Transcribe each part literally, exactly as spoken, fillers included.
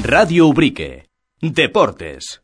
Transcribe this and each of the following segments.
Radio Ubrique. Deportes.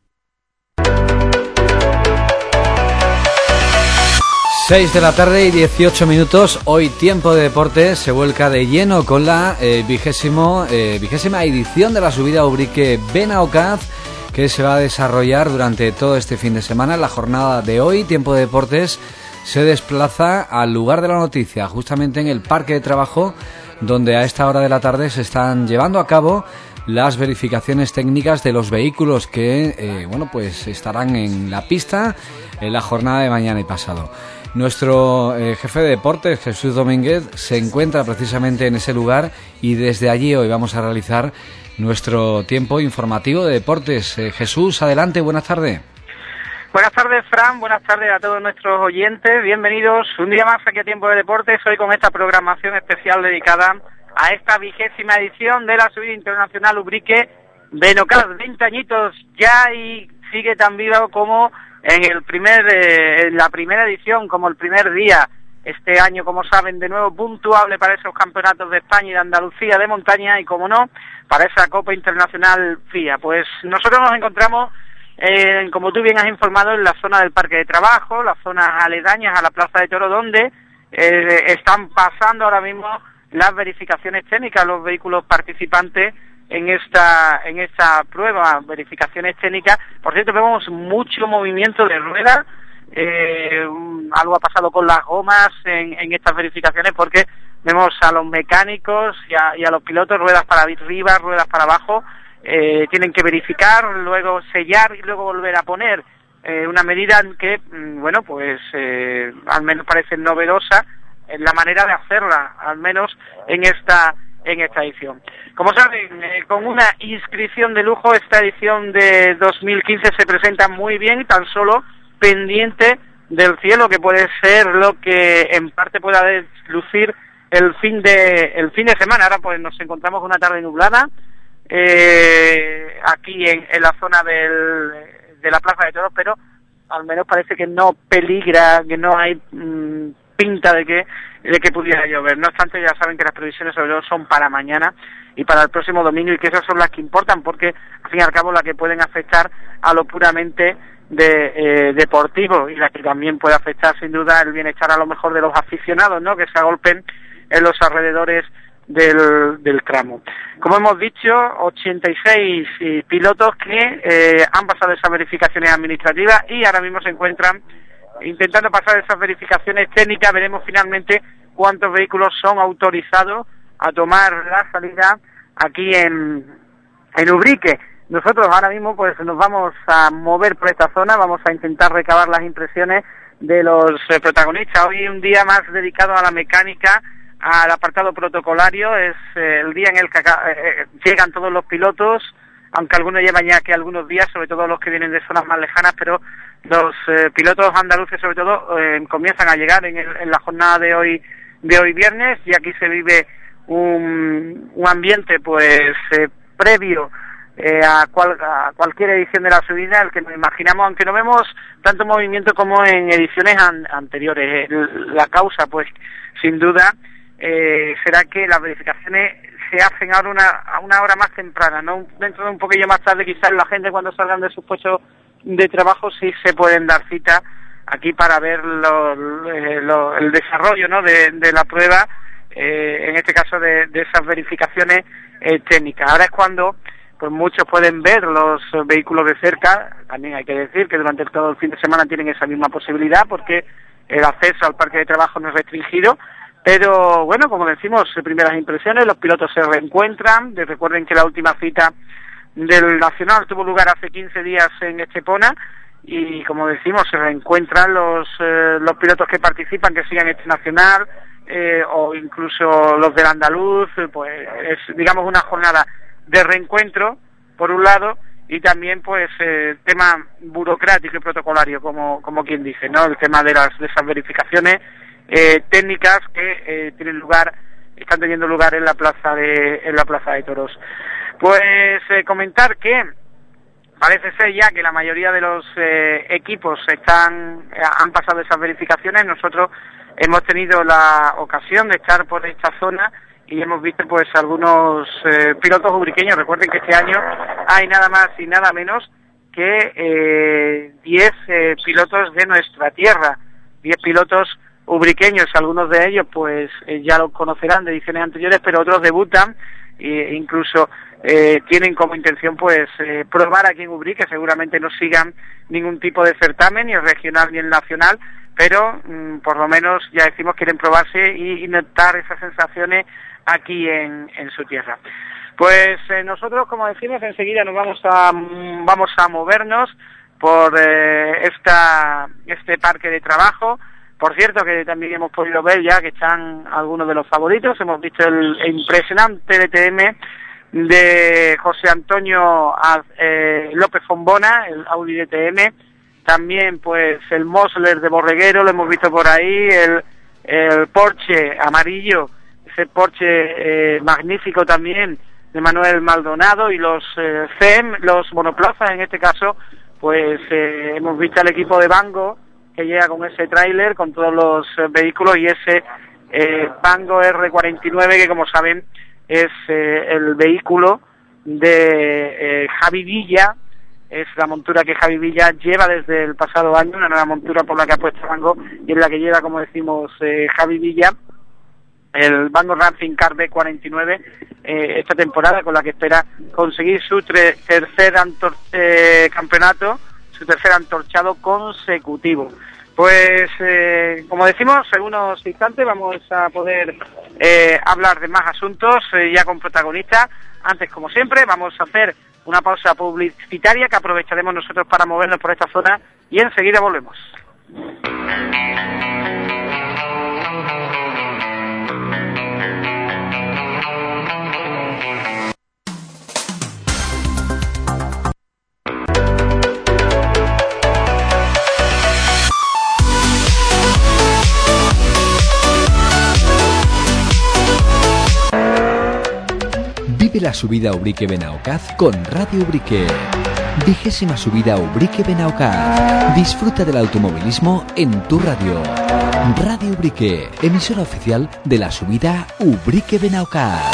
seis de la tarde y dieciocho minutos. Hoy Tiempo de Deportes se vuelca de lleno con la eh, vigésimo, eh, vigésima edición de la subida Ubrique Benaocaz, que se va a desarrollar durante todo este fin de semana. La jornada de hoy, Tiempo de Deportes, se desplaza al lugar de la noticia, justamente en el Parque de Trabajo, donde a esta hora de la tarde se están llevando a cabo las verificaciones técnicas de los vehículos que eh, bueno, pues estarán en la pista en la jornada de mañana y pasado. Nuestro eh, jefe de deportes, Jesús Domínguez, se encuentra precisamente en ese lugar y desde allí hoy vamos a realizar nuestro tiempo informativo de deportes. Eh, Jesús, adelante, buenas tardes. Buenas tardes, Fran, buenas tardes a todos nuestros oyentes, bienvenidos un día más aquí a Tiempo de Deportes, hoy con esta programación especial dedicada a esta vigésima edición de la subida internacional Ubrique Benaocaz, veinte añitos ya y sigue tan vivo como en el primer, eh, en la primera edición, como el primer día. Este año, como saben, de nuevo puntuable para esos campeonatos de España y de Andalucía de montaña y, como no, para esa Copa Internacional F I A. Pues nosotros nos encontramos, eh, como tú bien has informado, en la zona del Parque de Trabajo, las zonas aledañas a la Plaza de Toros, donde eh, están pasando ahora mismo las verificaciones técnicas, los vehículos participantes en esta en esta prueba, verificaciones técnicas. Por cierto, vemos mucho movimiento de ruedas, eh, algo ha pasado con las gomas en, en estas verificaciones, porque vemos a los mecánicos y a, y a los pilotos, ruedas para arriba, ruedas para abajo, eh, tienen que verificar, luego sellar y luego volver a poner, eh, una medida que, bueno, pues eh, al menos parece novedosa en la manera de hacerla, al menos en esta en esta edición. Como saben, eh, con una inscripción de lujo, esta edición de dos mil quince se presenta muy bien, tan solo pendiente del cielo, que puede ser lo que en parte pueda deslucir el fin de el fin de semana. Ahora pues nos encontramos con una tarde nublada eh, aquí en, en la zona del, de la Plaza de Toros, pero al menos parece que no peligra, que no hay mmm, pinta de que de que pudiera llover. No obstante, ya saben que las previsiones sobre todo son para mañana y para el próximo domingo, y que esas son las que importan, porque al fin y al cabo las que pueden afectar a lo puramente de eh, deportivo, y la que también puede afectar sin duda el bienestar a lo mejor de los aficionados, ¿no?, que se agolpen en los alrededores del, del tramo. Como hemos dicho, ochenta y seis eh, pilotos que eh, han pasado esas verificaciones administrativas y ahora mismo se encuentran intentando pasar esas verificaciones técnicas. Veremos finalmente cuántos vehículos son autorizados a tomar la salida aquí en, en Ubrique. Nosotros ahora mismo pues nos vamos a mover por esta zona, vamos a intentar recabar las impresiones de los eh, protagonistas. Hoy un día más dedicado a la mecánica, al apartado protocolario, es eh, el día en el que eh, llegan todos los pilotos, aunque algunos llevan ya que algunos días, sobre todo los que vienen de zonas más lejanas, pero los eh, pilotos andaluces sobre todo eh, comienzan a llegar en, el, en la jornada de hoy de hoy viernes, y aquí se vive un, un ambiente pues eh, previo eh, a, cual, a cualquier edición de la subida, el que nos imaginamos, aunque no vemos tanto movimiento como en ediciones an, anteriores. La causa pues sin duda eh, será que las verificaciones se hacen ahora una, a una hora más temprana, no dentro de un poquillo más tarde. Quizás la gente, cuando salgan de sus puestos de trabajo, sí se pueden dar cita aquí para ver lo, lo, el desarrollo, ¿no?, de, de la prueba, eh, en este caso de, de esas verificaciones eh, técnicas. Ahora es cuando pues muchos pueden ver los vehículos de cerca. También hay que decir que durante todo el fin de semana tienen esa misma posibilidad, porque el acceso al parque de trabajo no es restringido. Pero bueno, como decimos, primeras impresiones, los pilotos se reencuentran. Recuerden que la última cita del Nacional tuvo lugar hace quince días en Estepona, y como decimos, se reencuentran los eh, los pilotos que participan, que siguen este Nacional, eh, o incluso los del Andaluz. Pues es, digamos, una jornada de reencuentro por un lado, y también pues eh, tema burocrático y protocolario, como como quien dice, ¿no?, el tema de las de esas verificaciones eh, técnicas que eh, tienen lugar, están teniendo lugar en la plaza de en la plaza de Toros. Pues eh, comentar que parece ser ya que la mayoría de los eh, equipos están eh, han pasado esas verificaciones. Nosotros hemos tenido la ocasión de estar por esta zona y hemos visto pues algunos eh, pilotos ubriqueños. Recuerden que este año hay nada más y nada menos que eh, diez eh, pilotos de nuestra tierra, diez pilotos ubriqueños. Algunos de ellos pues eh, ya los conocerán de ediciones anteriores, pero otros debutan e incluso eh, tienen como intención pues eh, probar aquí en Ubrique. Seguramente no sigan ningún tipo de certamen, ni el regional ni el nacional, pero mmm, por lo menos ya decimos quieren probarse y, y notar esas sensaciones aquí en, en su tierra. Pues eh, nosotros, como decimos, enseguida nos vamos a vamos a movernos por eh, esta este parque de trabajo. Por cierto, que también hemos podido ver ya que están algunos de los favoritos. Hemos visto el, el impresionante D T M de José Antonio eh, López Fombona, el Audi D T M. También pues el Mosler de Borreguero, lo hemos visto por ahí, el, el Porsche amarillo, ese Porsche eh, magnífico también, de Manuel Maldonado, y los eh, C E M, los monoplazas en este caso, pues eh, hemos visto al equipo de Bango que llega con ese tráiler, con todos los eh, vehículos, y ese eh, Bango R cuarenta y nueve, que como saben es eh, el vehículo de eh, Javi Villa. Es la montura que Javi Villa lleva desde el pasado año, una nueva montura por la que ha puesto Bango, y en la que lleva, como decimos, eh, Javi Villa, el Bango Racing Car B cuarenta y nueve eh, esta temporada, con la que espera conseguir su tre- tercer antor- eh, campeonato, su tercer antorchado consecutivo. Pues eh, como decimos, en unos instantes vamos a poder eh, hablar de más asuntos eh, ya con protagonistas. Antes, como siempre, vamos a hacer una pausa publicitaria que aprovecharemos nosotros para movernos por esta zona, y enseguida volvemos. Vive la subida Ubrique Benaocaz con Radio Ubrique. Vigésima subida Ubrique Benaocaz. Disfruta del automovilismo en tu radio. Radio Ubrique, emisora oficial de la subida Ubrique Benaocaz.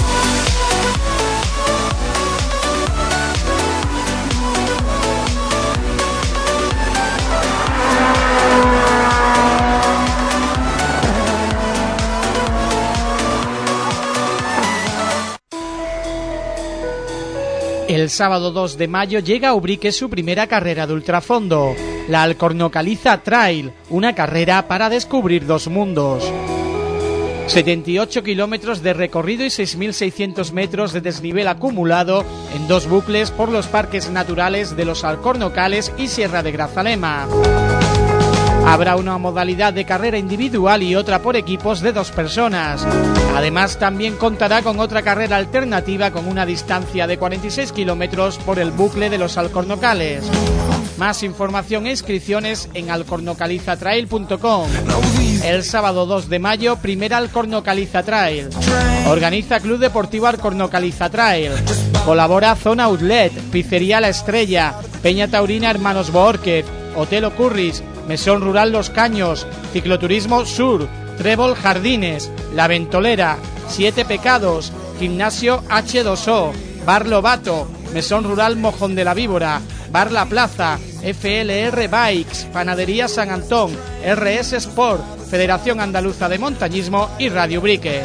El sábado dos de mayo llega a Ubrique su primera carrera de ultrafondo, la Alcornocaliza Trail, una carrera para descubrir dos mundos. setenta y ocho kilómetros de recorrido y seis mil seiscientos metros de desnivel acumulado en dos bucles por los parques naturales de los Alcornocales y Sierra de Grazalema. Habrá una modalidad de carrera individual y otra por equipos de dos personas. Además, también contará con otra carrera alternativa con una distancia de cuarenta y seis kilómetros por el bucle de los Alcornocales. Más información e inscripciones en alcornocaliza trail punto com. El sábado dos de mayo, primera Alcornocaliza Trail. Organiza Club Deportivo Alcornocaliza Trail. Colabora Zona Outlet, Pizzería La Estrella, Peña Taurina Hermanos Boórquez, Hotel Ocurris, Mesón Rural Los Caños, Cicloturismo Sur, Trébol Jardines, La Ventolera, Siete Pecados, Gimnasio hache dos o, Bar Lobato, Mesón Rural Mojón de la Víbora, Bar La Plaza, F L R Bikes, Panadería San Antón, R S Sport, Federación Andaluza de Montañismo y Radio Ubrique.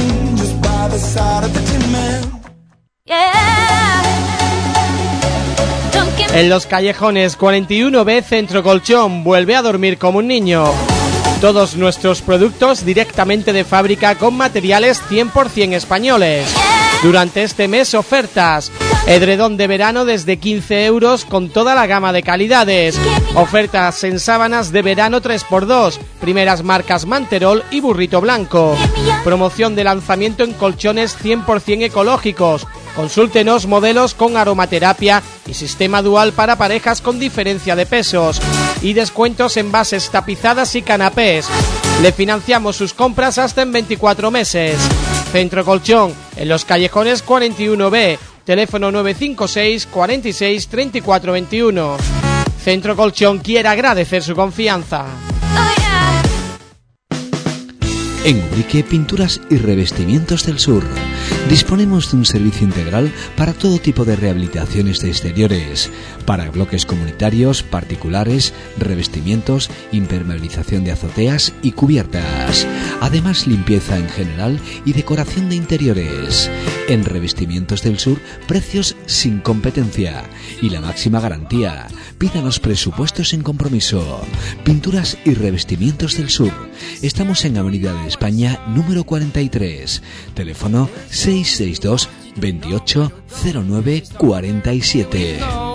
En Los Callejones cuarenta y uno B, Centro Colchón, vuelve a dormir como un niño. Todos nuestros productos directamente de fábrica con materiales cien por ciento españoles. Durante este mes, ofertas. Edredón de verano desde quince euros con toda la gama de calidades. Ofertas en sábanas de verano tres por dos. Primeras marcas Manterol y Burrito Blanco. Promoción de lanzamiento en colchones cien por ciento ecológicos. Consúltenos modelos con aromaterapia y sistema dual para parejas con diferencia de pesos. Y descuentos en bases tapizadas y canapés. Le financiamos sus compras hasta en veinticuatro meses. Centro Colchón, en Los Callejones cuarenta y uno B. Teléfono nueve cinco seis, cuarenta y seis, treinta y cuatro veintiuno. Centro Colchón quiere agradecer su confianza. En Ubrique Pinturas y Revestimientos del Sur disponemos de un servicio integral para todo tipo de rehabilitaciones de exteriores, para bloques comunitarios, particulares, revestimientos, impermeabilización de azoteas y cubiertas. Además, limpieza en general y decoración de interiores. En Revestimientos del Sur, precios sin competencia y la máxima garantía. Pídanos presupuestos sin compromiso. Pinturas y Revestimientos del Sur. Estamos en Avenida de España número cuarenta y tres. Teléfono seis seis dos, veintiocho, cero nueve, cuarenta y siete.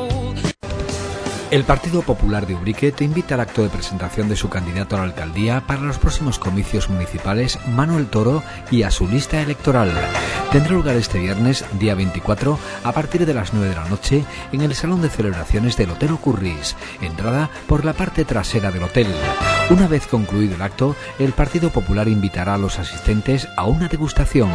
El Partido Popular de Ubrique te invita al acto de presentación de su candidato a la alcaldía para los próximos comicios municipales, Manuel Toro, y a su lista electoral. Tendrá lugar este viernes, día veinticuatro, a partir de las nueve de la noche, en el Salón de Celebraciones del Hotel Ocurris, entrada por la parte trasera del hotel. Una vez concluido el acto, el Partido Popular invitará a los asistentes a una degustación.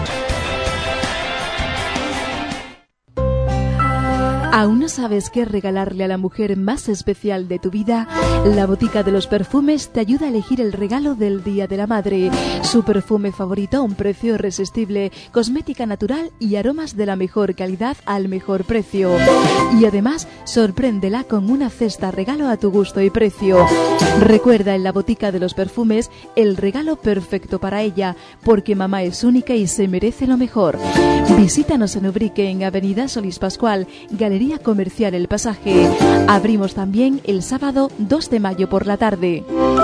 ¿Aún no sabes qué regalarle a la mujer más especial de tu vida? La Botica de los Perfumes te ayuda a elegir el regalo del Día de la Madre. Su perfume favorito a un precio irresistible, cosmética natural y aromas de la mejor calidad al mejor precio. Y además, sorpréndela con una cesta regalo a tu gusto y precio. Recuerda en la Botica de los Perfumes el regalo perfecto para ella, porque mamá es única y se merece lo mejor. Visítanos en Ubrique, en Avenida Solís Pascual, Galería Comercial El Pasaje. Abrimos también el sábado dos de mayo por la tarde.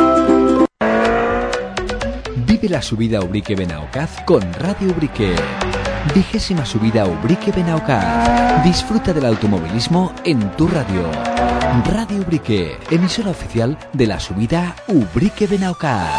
Vive la subida Ubrique Benaocaz con Radio Ubrique. Vigésima subida Ubrique Benaocaz. Disfruta del automovilismo en tu radio. Radio Ubrique, emisora oficial de la subida Ubrique Benaocaz.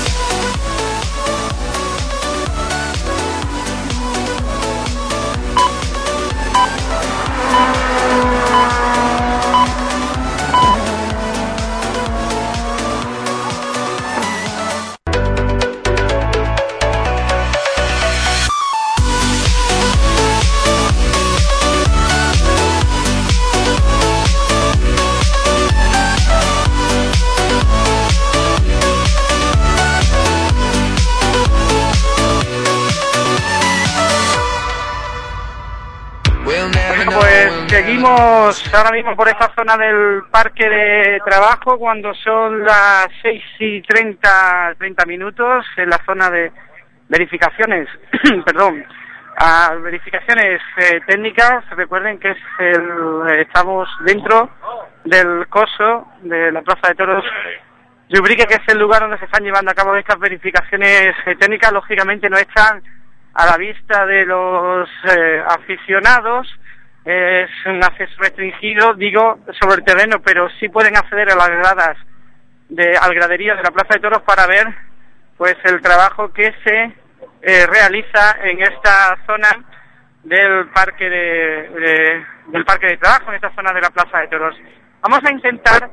Seguimos ahora mismo por esta zona del parque de trabajo cuando son las seis y treinta minutos en la zona de verificaciones, perdón, a verificaciones eh, técnicas. Recuerden que es el, estamos dentro del coso de la Plaza de Toros de Ubrique, que es el lugar donde se están llevando a cabo estas verificaciones eh, técnicas. Lógicamente no están a la vista de los eh, aficionados. Es un acceso restringido, digo, sobre el terreno, pero sí pueden acceder a las gradas, de, al graderío de la Plaza de Toros para ver pues el trabajo que se eh, realiza en esta zona del parque de, de del parque de trabajo, en esta zona de la Plaza de Toros. Vamos a intentar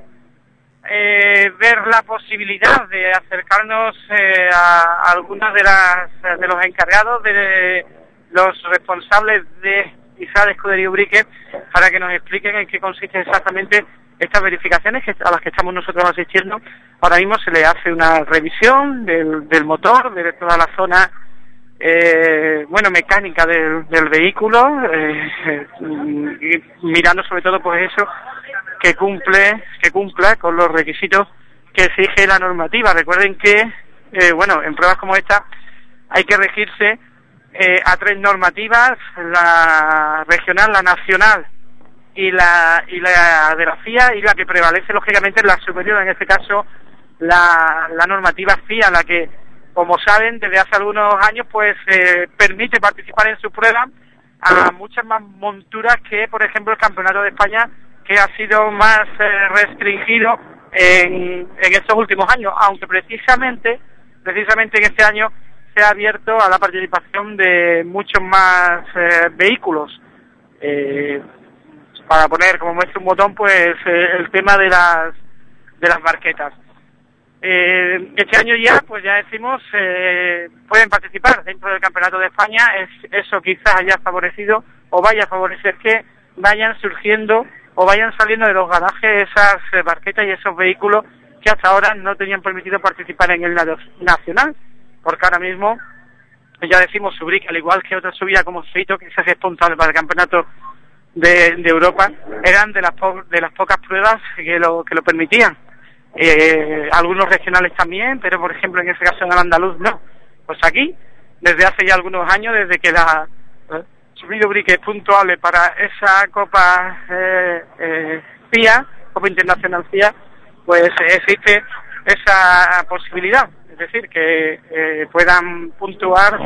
eh, ver la posibilidad de acercarnos eh, a, a algunas de las de los encargados, de los responsables de quizá de Escudería Ubrique, para que nos expliquen en qué consisten exactamente estas verificaciones que, a las que estamos nosotros asistiendo. Ahora mismo se le hace una revisión del, del motor, de toda la zona eh, bueno mecánica del, del vehículo, eh, y mirando sobre todo pues eso, que cumple que cumpla con los requisitos que exige la normativa. Recuerden que eh, bueno en pruebas como esta hay que regirse Eh, a tres normativas, la regional, la nacional y la y la de la F I A, y la que prevalece lógicamente es la superior, en este caso la, la normativa F I A, la que, como saben, desde hace algunos años pues eh, permite participar en su prueba a muchas más monturas que, por ejemplo, el Campeonato de España, que ha sido más eh, restringido en, en estos últimos años, aunque precisamente precisamente en este año se ha abierto a la participación de muchos más eh, vehículos. Eh, para poner como muestra un botón, pues eh, el tema de las de las barquetas. Eh, este año ya, pues ya decimos, eh, pueden participar dentro del Campeonato de España. Es, eso quizás haya favorecido o vaya a favorecer que vayan surgiendo o vayan saliendo de los garajes esas barquetas y esos vehículos que hasta ahora no tenían permitido participar en el nacional. porque ahora mismo, ya decimos, Ubrique, al igual que otra subida como Feito, que se es responsable para el campeonato de, de Europa, eran de las, po de las pocas pruebas que lo, que lo permitían. Eh, algunos regionales también, pero por ejemplo en ese caso en el andaluz no. Pues aquí, desde hace ya algunos años, desde que la eh, subida Ubrique es puntuable para esa Copa eh, eh, C I A, Copa Internacional C I A, pues eh, existe esa posibilidad, es decir, que eh, puedan puntuar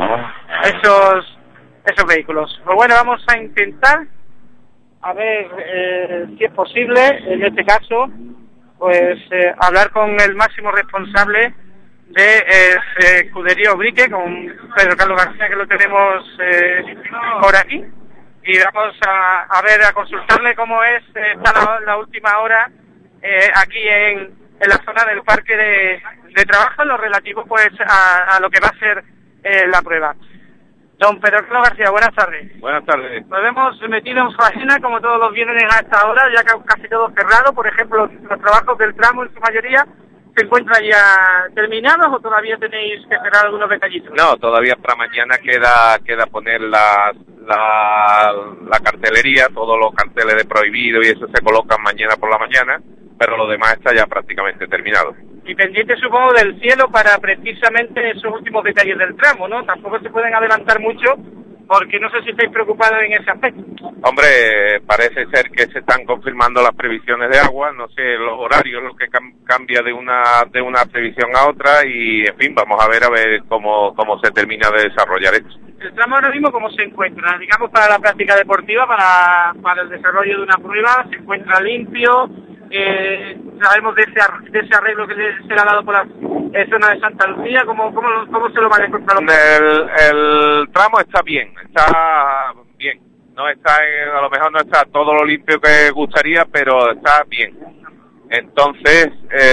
esos esos vehículos. Pues bueno, vamos a intentar a ver eh, si es posible, en este caso, pues eh, hablar con el máximo responsable de eh, Escudería Ubrique, con Pedro Carlos García, que lo tenemos eh, por aquí, y vamos a, a ver, a consultarle cómo es eh, está la, la última hora eh, aquí en, en la zona del parque de, de trabajo, en lo relativo pues a, a lo que va a ser eh, la prueba. Don Pedro Carlos García, buenas tardes. Buenas tardes. Nos hemos metido en faena, como todos los viernes a esta hora, ya que casi todo cerrado. Por ejemplo, los trabajos del tramo en su mayoría se encuentran ya terminados, o todavía tenéis que cerrar algunos detallitos. No, todavía para mañana queda queda poner la, la, la cartelería, todos los carteles de prohibido y eso se colocan mañana por la mañana, pero lo demás está ya prácticamente terminado. Y pendiente, supongo, del cielo para precisamente esos últimos detalles del tramo, ¿no? Tampoco se pueden adelantar mucho, porque no sé si estáis preocupados en ese aspecto. Hombre, parece ser que se están confirmando las previsiones de agua, no sé, los horarios, lo que cam cambia de una de una previsión a otra, y en fin, vamos a ver a ver cómo, cómo se termina de desarrollar esto. El tramo ahora mismo, ¿cómo se encuentra? Digamos, para la práctica deportiva, para, para el desarrollo de una prueba, ¿se encuentra limpio? Eh, sabemos de ese, de ese arreglo que le, se le ha dado por la eh, zona de Santa Lucía. ¿Cómo, cómo, cómo se lo van a encontrar? El, el tramo está bien, está bien. No está, a lo mejor no está todo lo limpio que gustaría, pero está bien. Entonces,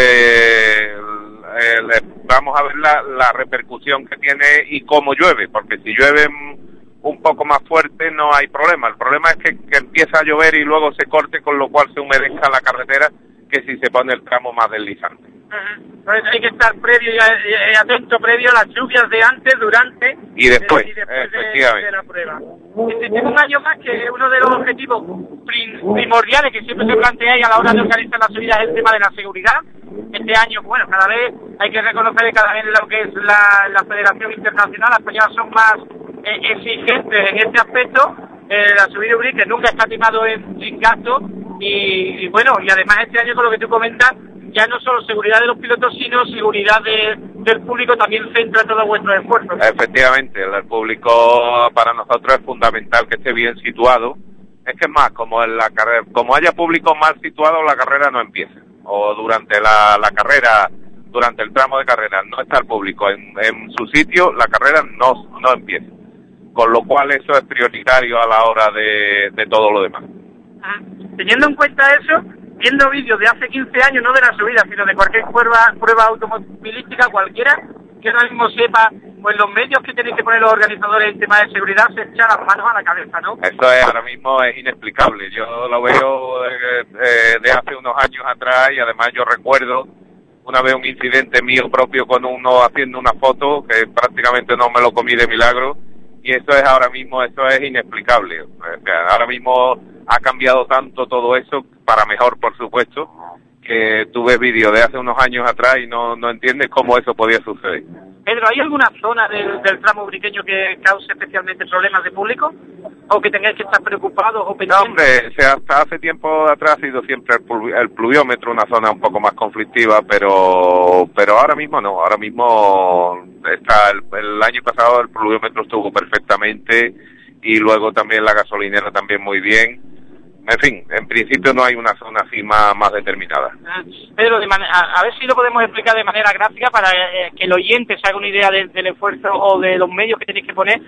eh, el, el, vamos a ver la, la repercusión que tiene y cómo llueve, porque si llueve un poco más fuerte no hay problema. El problema es que, que empieza a llover y luego se corte, con lo cual se humedezca la carretera, que si se pone el tramo más deslizante. Entonces hay que estar previo y, y atento previo a las lluvias de antes, durante y después, y después efectivamente. De, de la prueba. Tengo un año más que uno de los objetivos primordiales que siempre se planteáis a la hora de organizar la subida es el tema de la seguridad. Este año, bueno, cada vez hay que reconocer que cada vez lo que es la, la Federación Internacional, las españolas son más eh, exigentes en este aspecto. Eh, la subida Ubrique nunca está estimado en, en gasto y, y bueno, y además este año, con lo que tú comentas, ya no solo seguridad de los pilotos, sino seguridad de, del público también centra todos vuestros esfuerzos. Efectivamente, el público para nosotros es fundamental que esté bien situado. Es que es más, como en la carrera, como haya público mal situado, la carrera no empieza. O durante la, la carrera, durante el tramo de carrera, no está el público en, en su sitio, la carrera no, no empieza. Con lo cual eso es prioritario a la hora de, de todo lo demás. Ah, teniendo en cuenta eso, viendo vídeos de hace quince años, no de la subida, sino de cualquier prueba, prueba automovilística cualquiera, que ahora mismo sepa, pues los medios que tienen que poner los organizadores en tema de seguridad se echan las manos a la cabeza, ¿no? Eso es, ahora mismo es inexplicable. Yo lo veo eh, eh, de hace unos años atrás, y además yo recuerdo una vez un incidente mío propio con uno haciendo una foto que prácticamente no me lo comí de milagro, y eso es ahora mismo, eso es inexplicable. O sea, ahora mismo ha cambiado tanto todo eso, para mejor por supuesto, que tú ves vídeos de hace unos años atrás y no, no entiendes cómo eso podía suceder. Pedro, ¿hay alguna zona del, del tramo ubriqueño que cause especialmente problemas de público? ¿O que tengáis que estar preocupados o pendientes? No, hombre, o sea, hasta hace tiempo atrás ha sido siempre el, plu el pluviómetro una zona un poco más conflictiva, pero pero ahora mismo no, ahora mismo está el, el año pasado el pluviómetro estuvo perfectamente, y luego también la gasolinera también muy bien. En fin, en principio no hay una zona así más, más determinada. Ah, Pedro, de a, a ver si lo podemos explicar de manera gráfica para eh, que el oyente se haga una idea de, del esfuerzo o de los medios que tenéis que poner.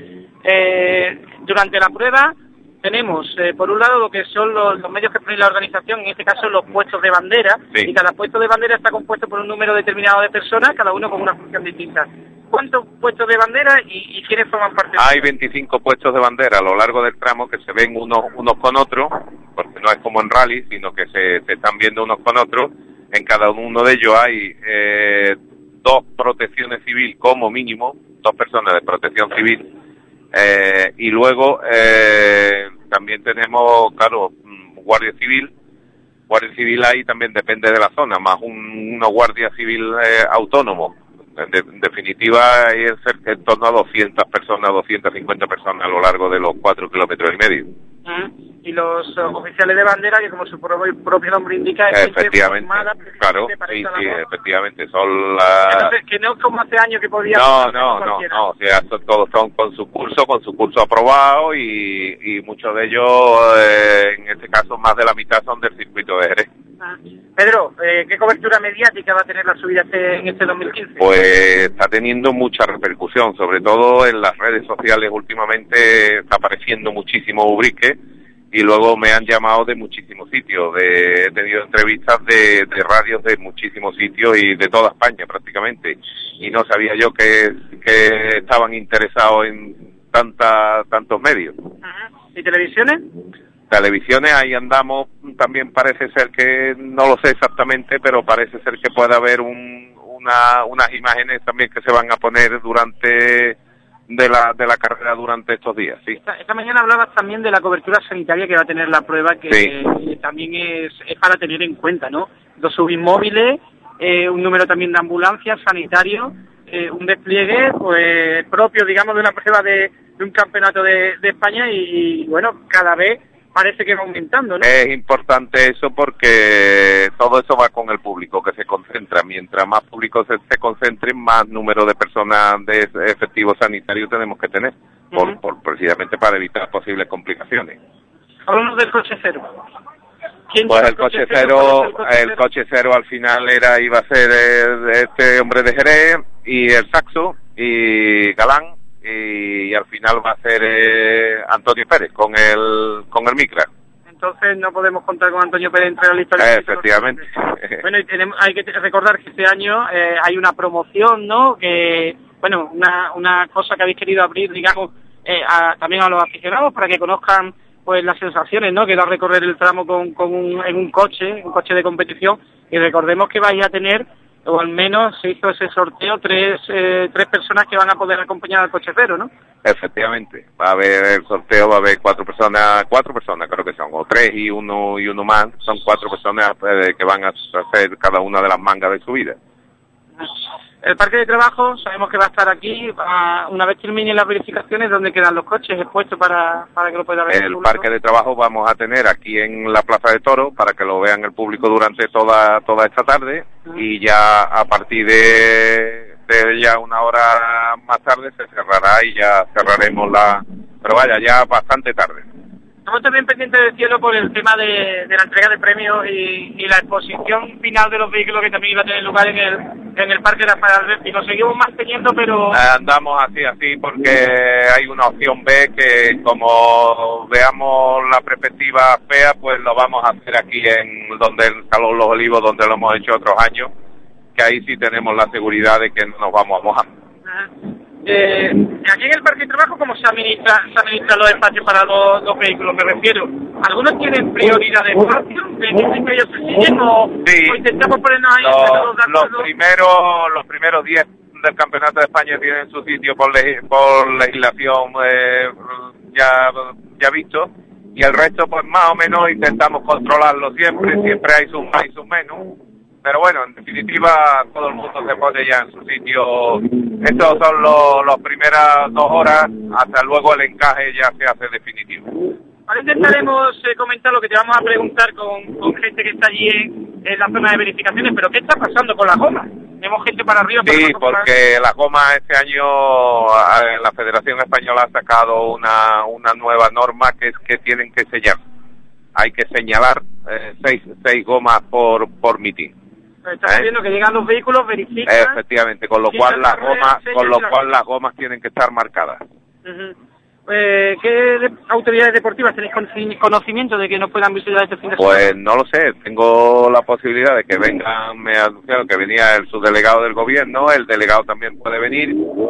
Eh, durante la prueba tenemos, eh, por un lado, lo que son los, los medios que pone la organización, en este caso los puestos de bandera, sí. Y cada puesto de bandera está compuesto por un número determinado de personas, cada uno con una función distinta. ¿Cuántos puestos de bandera y, y quiénes forman parte? Hay veinticinco puestos de bandera a lo largo del tramo que se ven unos unos con otros, porque no es como en rally, sino que se, se están viendo unos con otros. En cada uno de ellos hay eh, dos protecciones civil como mínimo, dos personas de protección civil, eh, y luego eh, también tenemos, claro, guardia civil. Guardia civil ahí también depende de la zona, más un, unos guardias civil eh, autónomos. De, en definitiva, hay en torno a doscientas personas, doscientas cincuenta personas a lo largo de los cuatro kilómetros y medio. Uh-huh. Y los uh, oficiales de bandera, que como su propio, propio nombre indica, es efectivamente, claro, sí, sí, efectivamente, son las... Entonces, que no como hace años que podía... No, no, no, no, o sea, son, todos son con su curso, con su curso aprobado y, y muchos de ellos, eh, en este caso, más de la mitad son del circuito de Jerez. Ah. Pedro, eh, ¿qué cobertura mediática va a tener la subida este, en este dos mil quince? Pues está teniendo mucha repercusión, sobre todo en las redes sociales. Últimamente está apareciendo muchísimo Ubrique y luego me han llamado de muchísimos sitios. De, he tenido entrevistas de, de radios de muchísimos sitios y de toda España prácticamente. Y no sabía yo que, que estaban interesados en tanta, tantos medios. Uh-huh. ¿Y televisiones? Televisiones, ahí andamos, también parece ser que, no lo sé exactamente, pero parece ser que puede haber un, una, unas imágenes también que se van a poner durante de la de la carrera durante estos días, sí. Esta, esta mañana hablabas también de la cobertura sanitaria que va a tener la prueba, que sí. eh, también es, es para tener en cuenta, ¿no? Dos subinmóviles, eh, un número también de ambulancias, sanitarios, eh, un despliegue pues propio, digamos, de una prueba de, de un campeonato de, de España y, y, bueno, cada vez parece que va aumentando, ¿no? Es importante eso porque todo eso va con el público que se concentra. Mientras más público se, se concentre, más número de personas de efectivos sanitarios tenemos que tener, uh-huh. por, por precisamente para evitar posibles complicaciones. Hablamos del coche cero. ¿Quién pues el coche, coche cero, el coche, el coche cero al final era iba a ser el, este hombre de Jerez y el Saxo y Galán. Y al final va a ser eh, Antonio Pérez con el con el Micra. Entonces no podemos contar con Antonio Pérez entre la lista de eh, efectivamente. Bueno, y tenemos, hay que recordar que este año eh, hay una promoción, ¿no? Que bueno, una una cosa que habéis querido abrir, digamos, eh, a, también a los aficionados para que conozcan pues las sensaciones, ¿no? Que da recorrer el tramo con, con un, en un coche, un coche de competición. Y recordemos que vais a tener, o al menos se hizo ese sorteo, tres eh, tres personas que van a poder acompañar al coche cero, ¿no? Efectivamente, va a haber el sorteo, va a haber cuatro personas, cuatro personas creo que son, o tres y uno y uno más, son cuatro personas eh, que van a hacer cada una de las mangas de su vida. El parque de trabajo sabemos que va a estar aquí, a, una vez terminen las verificaciones, ¿dónde quedan los coches expuestos para, para que lo pueda ver? El, el parque de trabajo vamos a tener aquí en la Plaza de Toros para que lo vean el público durante toda toda esta tarde, uh-huh. y ya a partir de, de ya una hora más tarde se cerrará y ya cerraremos la... pero vaya, ya bastante tarde. Estamos también pendientes del cielo por el tema de, de la entrega de premios y, y la exposición final de los vehículos que también iba a tener lugar en el en el Parque de Rafael Alberti. Lo seguimos manteniendo, pero... Andamos así, así, porque hay una opción B que como veamos la perspectiva fea, pues lo vamos a hacer aquí en donde el Salón Los Olivos, donde lo hemos hecho otros años, que ahí sí tenemos la seguridad de que no nos vamos a mojar. Eh, aquí en el parque de trabajo, ¿cómo se administra, se administran los espacios para los, los vehículos? Me refiero, ¿algunos tienen prioridad de espacio? ¿Dicen que ellos se siguen o, sí. o intentamos ponernos ahí? Los, los, primeros, los primeros diez del Campeonato de España tienen su sitio por, le, por legislación eh, ya, ya visto, y el resto pues más o menos intentamos controlarlo siempre, siempre hay sus más y sus menos. Pero bueno, en definitiva, todo el mundo se pone ya en su sitio. Estos son los, las primeras dos horas, hasta luego el encaje ya se hace definitivo. Ahora intentaremos eh, comentar lo que te vamos a preguntar con, con gente que está allí en, en la zona de verificaciones, pero ¿qué está pasando con las gomas? Tenemos gente para arriba. Para sí, porque las gomas este año, la Federación Española ha sacado una, una nueva norma que es que tienen que sellar. Hay que señalar eh, seis, seis gomas por, por mitin. Estamos ¿Eh? viendo que llegan los vehículos, verifican. Efectivamente, con lo cual las gomas, con lo cual las gomas tienen que estar marcadas. Uh-huh. eh, ¿Qué de, autoridades deportivas tenéis conocimiento de que no puedan visitar este fin de semana? Pues no lo sé, tengo la posibilidad de que vengan, me anunciaron que venía el subdelegado del gobierno, el delegado también puede venir,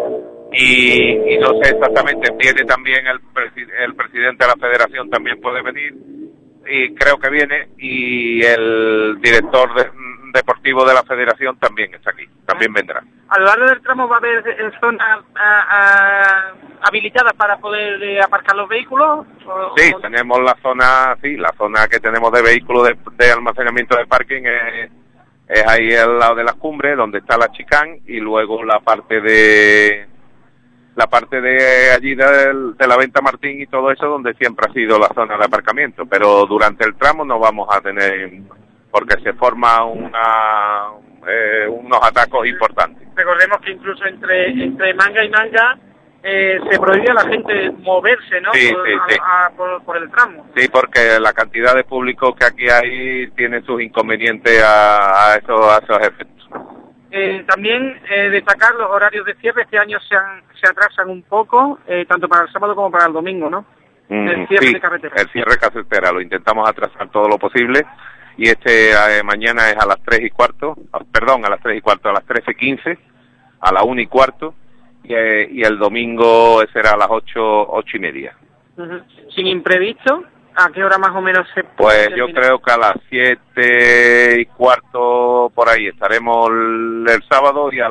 y, y no sé exactamente, viene también el, presi- el presidente de la federación también puede venir, y creo que viene, y el director de deportivo de la Federación también está aquí, también vendrá. A lo largo del tramo va a haber eh, zonas a, a, habilitadas para poder eh, aparcar los vehículos. O, sí, o... tenemos la zona, sí, la zona que tenemos de vehículos de, de almacenamiento de parking es, es ahí al lado de las cumbres, donde está la chicane, y luego la parte de la parte de allí de, de la Venta Martín y todo eso, donde siempre ha sido la zona de aparcamiento, pero durante el tramo no vamos a tener, porque se forma una eh, unos atacos importantes. Recordemos que incluso entre entre manga y manga eh, se prohíbe a la gente moverse, ¿no? Sí, por, sí, a, sí. a, por, por el tramo. Sí, porque la cantidad de público que aquí hay tiene sus inconvenientes a, a, esos, a esos efectos. Eh, también eh, destacar los horarios de cierre. Este año se, han, se atrasan un poco, eh, tanto para el sábado como para el domingo, ¿no? Mm, el cierre sí, de carretera. El cierre de carretera lo intentamos atrasar todo lo posible, y este eh, mañana es a las tres y cuarto, perdón, a las tres y cuarto, a las trece quince, a la una y cuarto, y, eh, y el domingo será a las ocho, ocho y media. Uh-huh. Sin imprevisto, ¿a qué hora más o menos se puede Pues terminar? yo creo que a las siete y cuarto por ahí estaremos el, el sábado, y a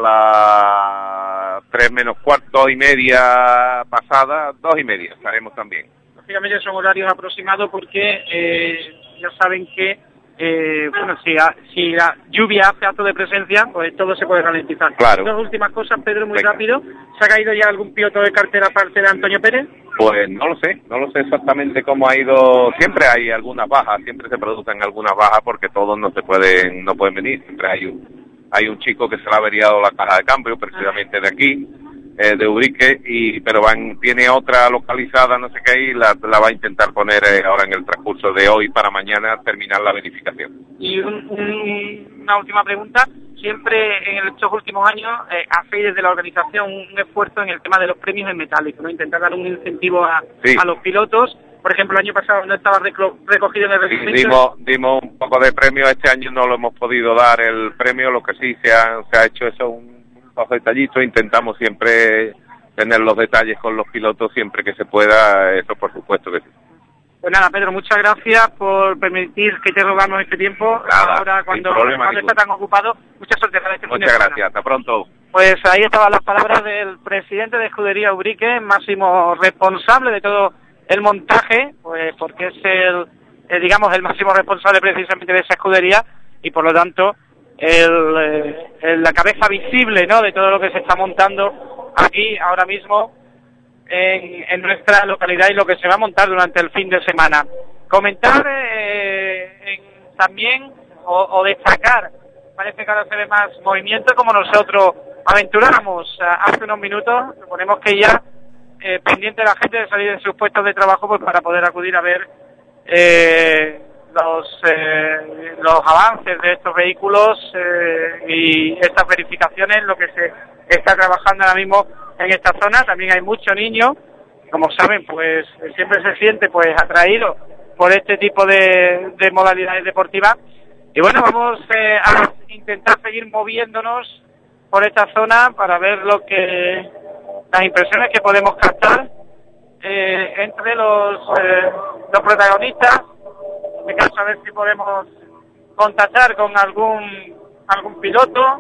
las tres menos cuarto, dos y media pasada, dos y media estaremos también. Lógicamente son horarios aproximados porque eh, ya saben que eh, bueno, si, a, si la lluvia hace acto de presencia, pues todo se puede ralentizar. Claro. Dos últimas cosas, Pedro, muy Venga. rápido. ¿Se ha caído ya algún piloto de cartera aparte de Antonio Pérez? Pues no lo sé, no lo sé exactamente cómo ha ido. Siempre hay algunas bajas, siempre se producen algunas bajas porque todos no se pueden, no pueden venir. Siempre hay un, hay un chico que se le ha averiado la caja de cambio, precisamente de aquí, eh, de Ubrique, y pero van, tiene otra localizada, no sé qué, y la, la va a intentar poner eh, ahora en el transcurso de hoy para mañana terminar la verificación. Y un, un, una última pregunta. Siempre en estos últimos años eh, hacéis desde la organización un esfuerzo en el tema de los premios en metálico, ¿no? Intentar dar un incentivo a, sí. a los pilotos. Por ejemplo, el año pasado no estaba reco- recogido en el reglamento. Sí, dimos, dimos un poco de premio, este año no lo hemos podido dar el premio, lo que sí se ha, se ha hecho eso, un, un detallito, intentamos siempre tener los detalles con los pilotos siempre que se pueda, eso por supuesto que sí. Pues nada, Pedro, muchas gracias por permitir que te robamos este tiempo. Nada, ahora cuando, problema cuando está tan ocupado. Mucha suerte para este fin de Muchas semana. gracias, hasta pronto. Pues ahí estaban las palabras del presidente de Escudería Ubrique, máximo responsable de todo el montaje, pues porque es el, el digamos, el máximo responsable precisamente de esa escudería, y por lo tanto el, eh, el, la cabeza visible, ¿no?, de todo lo que se está montando aquí ahora mismo en, en nuestra localidad y lo que se va a montar durante el fin de semana. Comentar eh, en, también o, o destacar, parece que ahora se ve más movimiento, como nosotros aventuramos hace unos minutos. Suponemos que ya eh, pendiente de la gente de salir de sus puestos de trabajo, pues para poder acudir a ver eh, los eh, los avances de estos vehículos eh, y estas verificaciones, lo que se está trabajando ahora mismo en esta zona. También hay muchos niños, como saben, pues siempre se siente pues atraído por este tipo de, de modalidades deportivas. Y bueno, vamos eh, a intentar seguir moviéndonos por esta zona para ver lo que las impresiones que podemos captar eh, entre los eh, los protagonistas. En este caso, a ver si podemos contactar con algún algún piloto.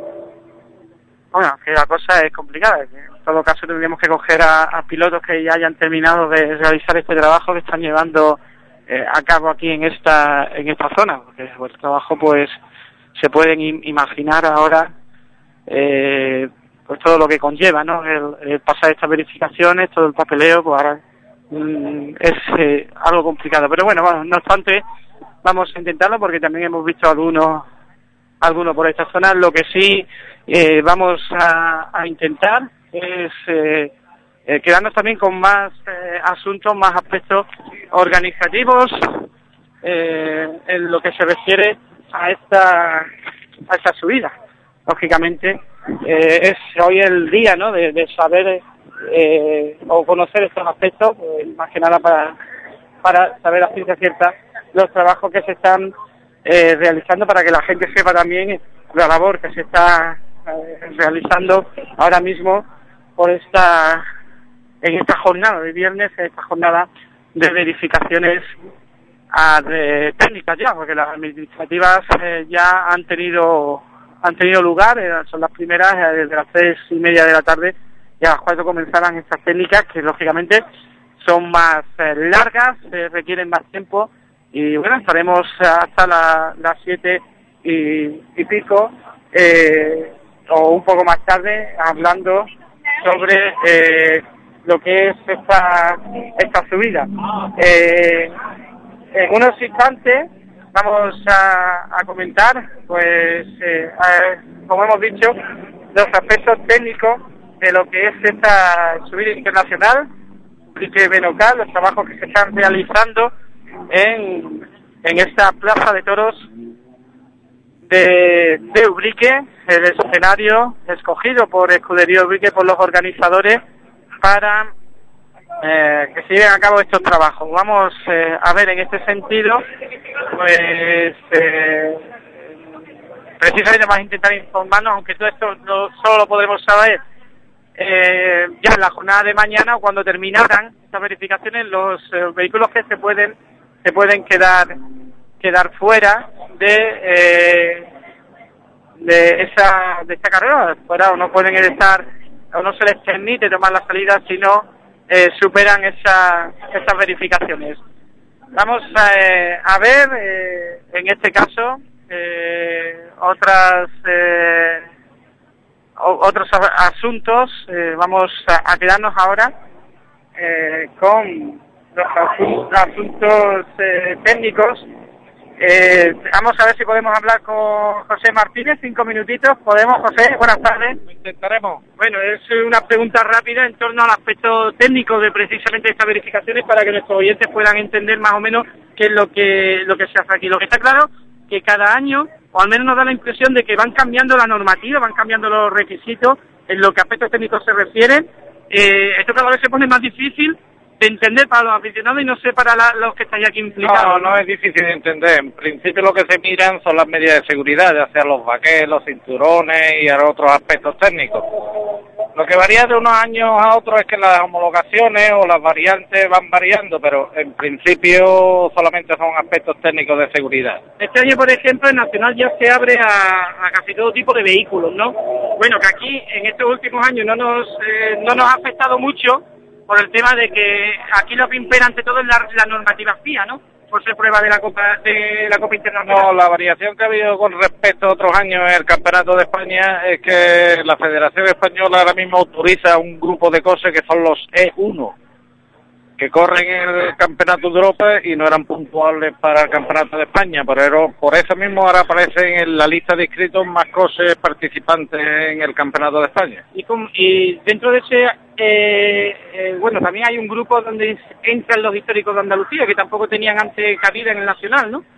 Bueno, que la cosa es complicada. En todo caso, tendríamos que coger a, a pilotos que ya hayan terminado de realizar este trabajo que están llevando eh, a cabo aquí en esta en esta zona, porque el trabajo, pues, se pueden im- imaginar ahora eh, pues todo lo que conlleva, ¿no? El, el pasar estas verificaciones, todo el papeleo, pues ahora mm, es eh, algo complicado. Pero bueno, bueno, no obstante, vamos a intentarlo porque también hemos visto algunos algunos por esta zona. Lo que sí eh, vamos a, a intentar es eh, eh, quedarnos también con más eh, asuntos, más aspectos organizativos eh, en lo que se refiere a esta a esta subida. Lógicamente eh, es hoy el día, ¿no?, de, de saber eh, o conocer estos aspectos, pues, más que nada para para saber a ciencia cierta los trabajos que se están eh, realizando, para que la gente sepa también la labor que se está eh, realizando ahora mismo por esta en esta jornada de viernes, en esta jornada de verificaciones a de técnicas ya, porque las administrativas eh, ya han tenido han tenido lugar, eh, son las primeras eh, desde las tres y media de la tarde, y a las cuatro comenzarán estas técnicas que lógicamente son más eh, largas, eh, requieren más tiempo, y bueno, estaremos hasta la, las siete y, y pico, eh, o un poco más tarde, hablando sobre eh, lo que es esta, esta subida. Eh, en unos instantes vamos a, a comentar, pues, eh, a, como hemos dicho, los aspectos técnicos de lo que es esta subida internacional, Ubrique Benocal, los trabajos que se están realizando en, en esta plaza de toros de, de Ubrique, el escenario escogido por Escudería Ubrique, por los organizadores, para eh, que se lleven a cabo estos trabajos. Vamos eh, a ver en este sentido, pues eh, precisamente vamos a intentar informarnos, aunque todo esto no solo lo podremos saber eh, ya en la jornada de mañana, o cuando terminaran estas verificaciones, los eh, vehículos que se pueden se pueden quedar quedar fuera de eh, de esa de esta carrera, fuera, o no pueden estar, o no se les permite tomar la salida si no eh, superan esa, esas verificaciones. Vamos a, eh, a ver eh, en este caso eh, otras eh, otros asuntos. Eh, vamos a, a quedarnos ahora eh, con los asuntos, asuntos eh, técnicos. Eh, vamos a ver si podemos hablar con José Martínez, cinco minutitos. ¿Podemos, José? Buenas tardes. Lo intentaremos. Bueno, es una pregunta rápida en torno al aspecto técnico de precisamente estas verificaciones, para que nuestros oyentes puedan entender más o menos qué es lo que lo que se hace aquí. Lo que está claro que cada año, o al menos nos da la impresión de que van cambiando la normativa, van cambiando los requisitos en lo que a aspectos técnicos se refiere. Eh, esto cada vez se pone más difícil de entender para los aficionados y no sé para la, los que estáis aquí implicados. No, no es difícil de entender. En principio lo que se miran son las medidas de seguridad, ya sea los baquets, los cinturones y otros aspectos técnicos. Lo que varía de unos años a otros es que las homologaciones o las variantes van variando, pero en principio solamente son aspectos técnicos de seguridad. Este año, por ejemplo, el Nacional ya se abre a, a casi todo tipo de vehículos, ¿no? Bueno, que aquí en estos últimos años no nos eh, no nos ha afectado mucho por el tema de que aquí lo que impera ante todo es la, la normativa F I A, ¿no? Por ser prueba de la Copa de la Copa Internacional. No, la variación que ha habido con respecto a otros años en el Campeonato de España es que la Federación Española ahora mismo autoriza un grupo de coches que son los E uno, que corren en el Campeonato de Europa y no eran puntuables para el Campeonato de España, pero por eso mismo ahora aparecen en la lista de inscritos más coches participantes en el Campeonato de España. Y, con, y dentro de ese, eh, eh, bueno, también hay un grupo donde entran los históricos de Andalucía, que tampoco tenían antes cabida en el Nacional, ¿no?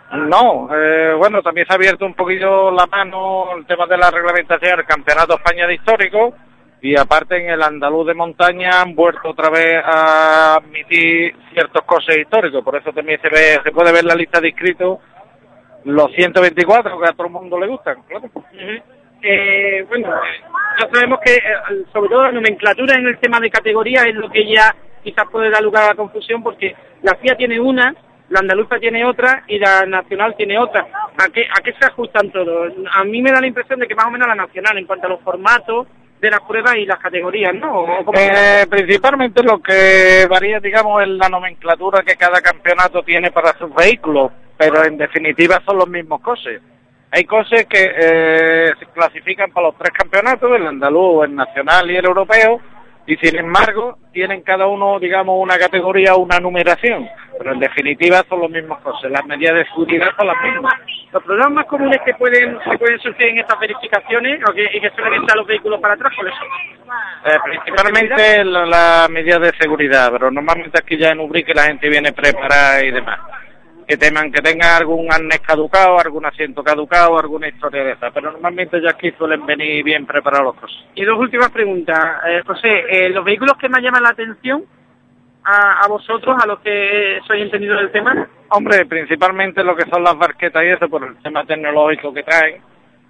No, eh, bueno, también se ha abierto un poquillo la mano el tema de la reglamentación del Campeonato de España de Históricos. Y aparte en el andaluz de montaña han vuelto otra vez a admitir ciertos coches históricos, por eso también se ve, se puede ver la lista de inscritos, los ciento veinticuatro que a todo el mundo le gustan, claro. Uh-huh. eh, bueno, ya sabemos que eh, sobre todo la nomenclatura en el tema de categoría es lo que ya quizás puede dar lugar a la confusión, porque la F I A tiene una, la andaluza tiene otra y la nacional tiene otra. ¿A qué, a qué se ajustan todos? A mí me da la impresión de que más o menos la nacional, en cuanto a los formatos de las pruebas y las categorías, ¿no? Eh, principalmente lo que varía, digamos, es la nomenclatura que cada campeonato tiene para sus vehículos, pero en definitiva son los mismos coches. Hay coches que eh, se clasifican para los tres campeonatos, el andaluz, el nacional y el europeo, y sin embargo tienen cada uno, digamos, una categoría o una numeración, pero en definitiva son los mismos coches, las medidas de seguridad son las mismas. Los problemas más comunes que pueden que pueden surgir en estas verificaciones, o que, y que suelen echar los vehículos para atrás, ¿cuáles son? Eh, principalmente la, la medida de seguridad, pero normalmente aquí ya en Ubrique la gente viene preparada y demás. Que teman que tengan algún arnés caducado, algún asiento caducado, alguna historia de esa, pero normalmente ya aquí suelen venir bien preparados los coches. Y dos últimas preguntas, eh, José, eh, los vehículos que más llaman la atención a, a vosotros, a los que sois entendidos del tema. Hombre, principalmente lo que son las barquetas y eso, por el tema tecnológico que traen.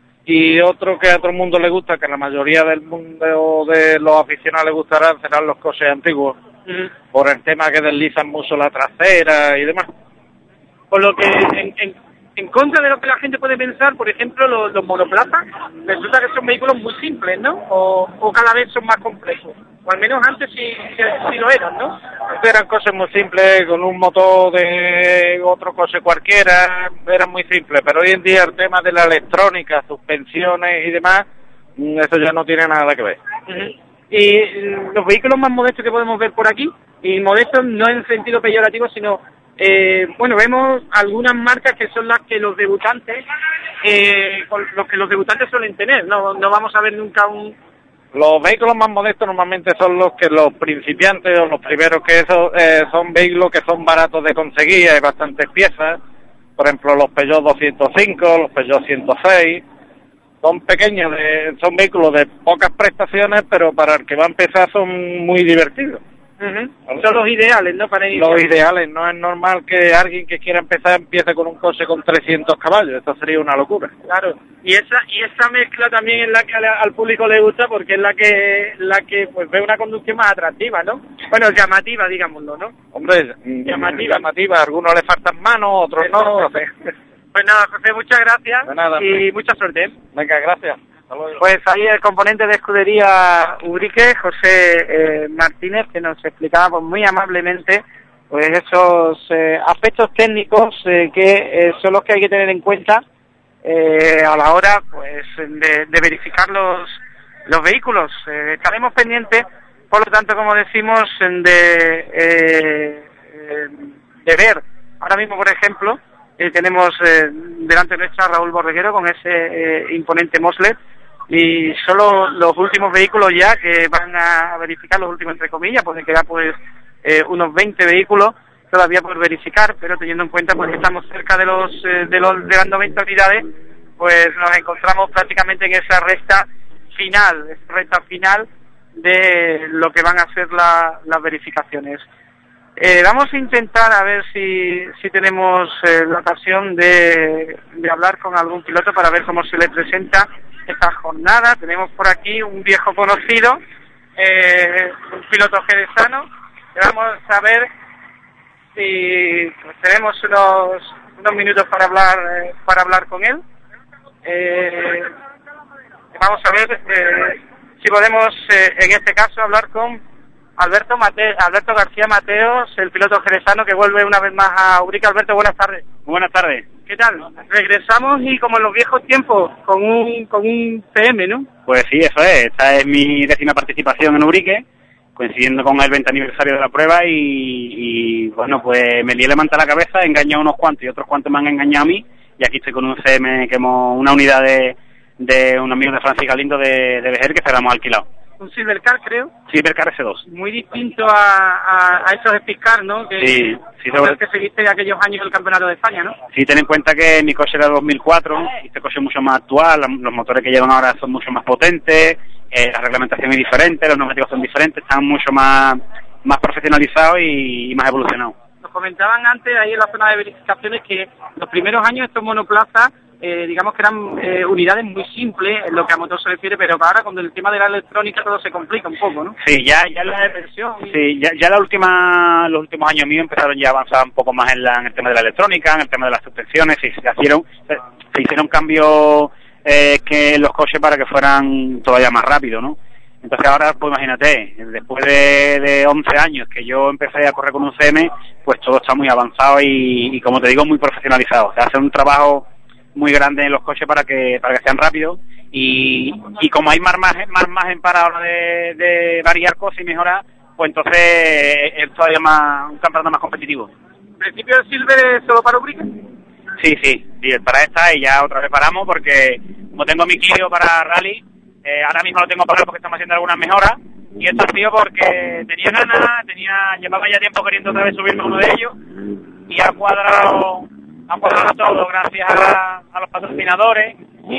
Y otro que a todo el mundo le gusta, que a la mayoría del mundo de los aficionados les gustarán, serán los coches antiguos, uh-huh. por el tema que deslizan mucho la trasera y demás. Por lo que en, en, en contra de lo que la gente puede pensar, por ejemplo, los, los monoplazas, resulta que son vehículos muy simples, ¿no? O, o cada vez son más complejos. O al menos antes sí, sí, sí lo eran, ¿no? Eran cosas muy simples, con un motor de otro coche cualquiera, eran muy simples, pero hoy en día el tema de la electrónica, suspensiones y demás, eso ya no tiene nada que ver. Uh-huh. Y los vehículos más modestos que podemos ver por aquí, y modestos no en sentido peyorativo, sino, eh, bueno, vemos algunas marcas que son las que los debutantes, eh, los que los debutantes suelen tener, no, no vamos a ver nunca un... Los vehículos más modestos normalmente son los que los principiantes o los primeros que eso, eh, son vehículos que son baratos de conseguir, hay bastantes piezas, por ejemplo los Peugeot doscientos cinco, los Peugeot ciento seis, son pequeños, de, son vehículos de pocas prestaciones, pero para el que va a empezar son muy divertidos. Uh-huh. Son los ideales, ¿no? Para iniciar. Los ideales, no es normal que alguien que quiera empezar empiece con un coche con trescientos caballos, esto sería una locura. Claro, y esa y esa mezcla también es la que al público le gusta, porque es la que la que pues ve una conducción más atractiva, ¿no? Bueno, llamativa, digámoslo, ¿no? Hombre, llamativa, llamativa, a algunos le faltan manos, otros no. Pues nada, José, muchas gracias de nada, y pues. Mucha suerte. Venga, gracias. Pues ahí el componente de escudería Ubrique, José eh, Martínez, que nos explicaba pues, muy amablemente pues esos eh, aspectos técnicos eh, que eh, son los que hay que tener en cuenta eh, a la hora pues de, de verificar los los vehículos. Eh, estaremos pendientes, por lo tanto, como decimos, de eh, de ver ahora mismo, por ejemplo, eh, tenemos eh, delante nuestra Raúl Borreguero con ese eh, imponente Moslet. Y solo los últimos vehículos ya que van a verificar, los últimos entre comillas, pues quedan pues eh, unos veinte vehículos todavía por verificar, pero teniendo en cuenta pues que estamos cerca de los eh, de los de las noventa unidades, pues nos encontramos prácticamente en esa recta final, esa recta final de lo que van a ser la, las verificaciones. Eh, vamos a intentar a ver si, si tenemos eh, la ocasión de, de hablar con algún piloto para ver cómo se le presenta esta jornada. Tenemos por aquí un viejo conocido, eh, un piloto jerezano, que vamos a ver si pues, tenemos unos unos minutos para hablar eh, para hablar con él. Eh, vamos a ver eh, si podemos eh, en este caso hablar con Alberto Mate, Alberto García Mateos, el piloto jerezano que vuelve una vez más a Ubrique. Alberto, buenas tardes. Buenas tardes. ¿Qué tal? Regresamos y como en los viejos tiempos, con un con un C M, ¿no? Pues sí, eso es. Esta es mi décima participación en Ubrique, coincidiendo con el veinte aniversario de la prueba y, y bueno, pues me lié levanta la cabeza, engañé a unos cuantos y otros cuantos me han engañado a mí y aquí estoy con un C M que hemos, una unidad de, de un amigo de Francis Galindo de, de Vejer que se la hemos alquilado. Un Silvercar, creo. Silvercar ese dos. Muy distinto a, a, a esos Speedcar, ¿no? Que, sí, sí. Sobre... que seguiste aquellos años del Campeonato de España, ¿no? Sí, ten en cuenta que mi coche era dos mil cuatro, este coche es mucho más actual, los motores que llevan ahora son mucho más potentes, eh, la reglamentación es diferente, los neumáticos son diferentes, están mucho más, más profesionalizados y, y más evolucionados. Nos comentaban antes, ahí en la zona de verificaciones, que los primeros años estos monoplazas, Eh, digamos que eran eh, unidades muy simples en lo que a motor se refiere, pero ahora con el tema de la electrónica todo se complica un poco, ¿no? Sí, ya ya la versión, sí, ya, ya la última, los últimos años míos empezaron ya a avanzar un poco más en, la, en el tema de la electrónica, en el tema de las suspensiones, y se hicieron se, se hicieron cambios eh, que los coches para que fueran todavía más rápidos, ¿no? Entonces ahora, pues imagínate, después de, de once años que yo empecé a correr con un C M, pues todo está muy avanzado y, y como te digo, muy profesionalizado. Se hace un trabajo muy grande en los coches para que para que sean rápidos y, y como hay más margen, más margen para ahora de, de variar cosas y mejorar, pues entonces es todavía más un campeonato más competitivo. ¿En principio el Silver es solo para Ubrique? Sí, sí, sí, para esta y ya otra vez paramos porque como tengo mi Clio para rally, eh, ahora mismo lo tengo parado porque estamos haciendo algunas mejoras y esto ha sido porque tenía ganas, tenía llevaba ya tiempo queriendo otra vez subirme uno de ellos y ha cuadrado han cuadrado todo gracias a, a los patrocinadores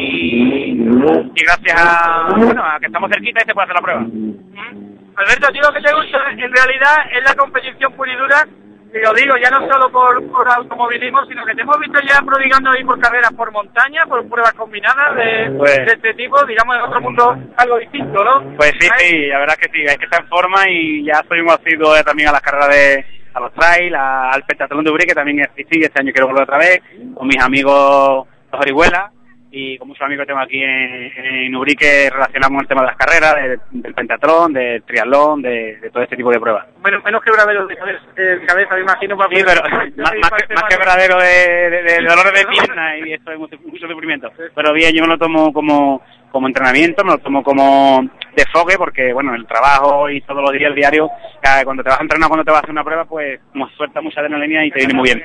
y, y gracias a, bueno, a que estamos cerquita y se puede hacer la prueba. Alberto, a ti lo que te gusta en realidad es la competición pura y dura, y lo digo ya no solo por, por automovilismo, sino que te hemos visto ya prodigando ahí por carreras por montaña, por pruebas combinadas de, pues, de este tipo, digamos en otro mundo algo distinto, ¿no? Pues sí, sí, la verdad que sí, hay que estar en forma y ya soy un asiduo también a las carreras de a los trail, a, al pentatlón de Ubrique, que también asistí, y este año quiero volver otra vez, con mis amigos los Orihuela, y con muchos amigos que tengo aquí en, en Ubrique relacionados con el tema de las carreras, de, del pentatlón, del triatlón, de, de todo este tipo de pruebas. Menos, menos quebraderos de cabeza, de cabeza, me imagino. Para sí, pero más, más, que, más quebradero de, de, de dolores de pierna, y esto es mucho, mucho sufrimiento. Sí. Pero bien, yo me lo tomo como, como entrenamiento, me lo tomo como desfogue, porque bueno, el trabajo y todos los días, el diario, cuando te vas a entrenar, cuando te vas a hacer una prueba, pues nos suelta mucha adrenalina y te viene muy bien.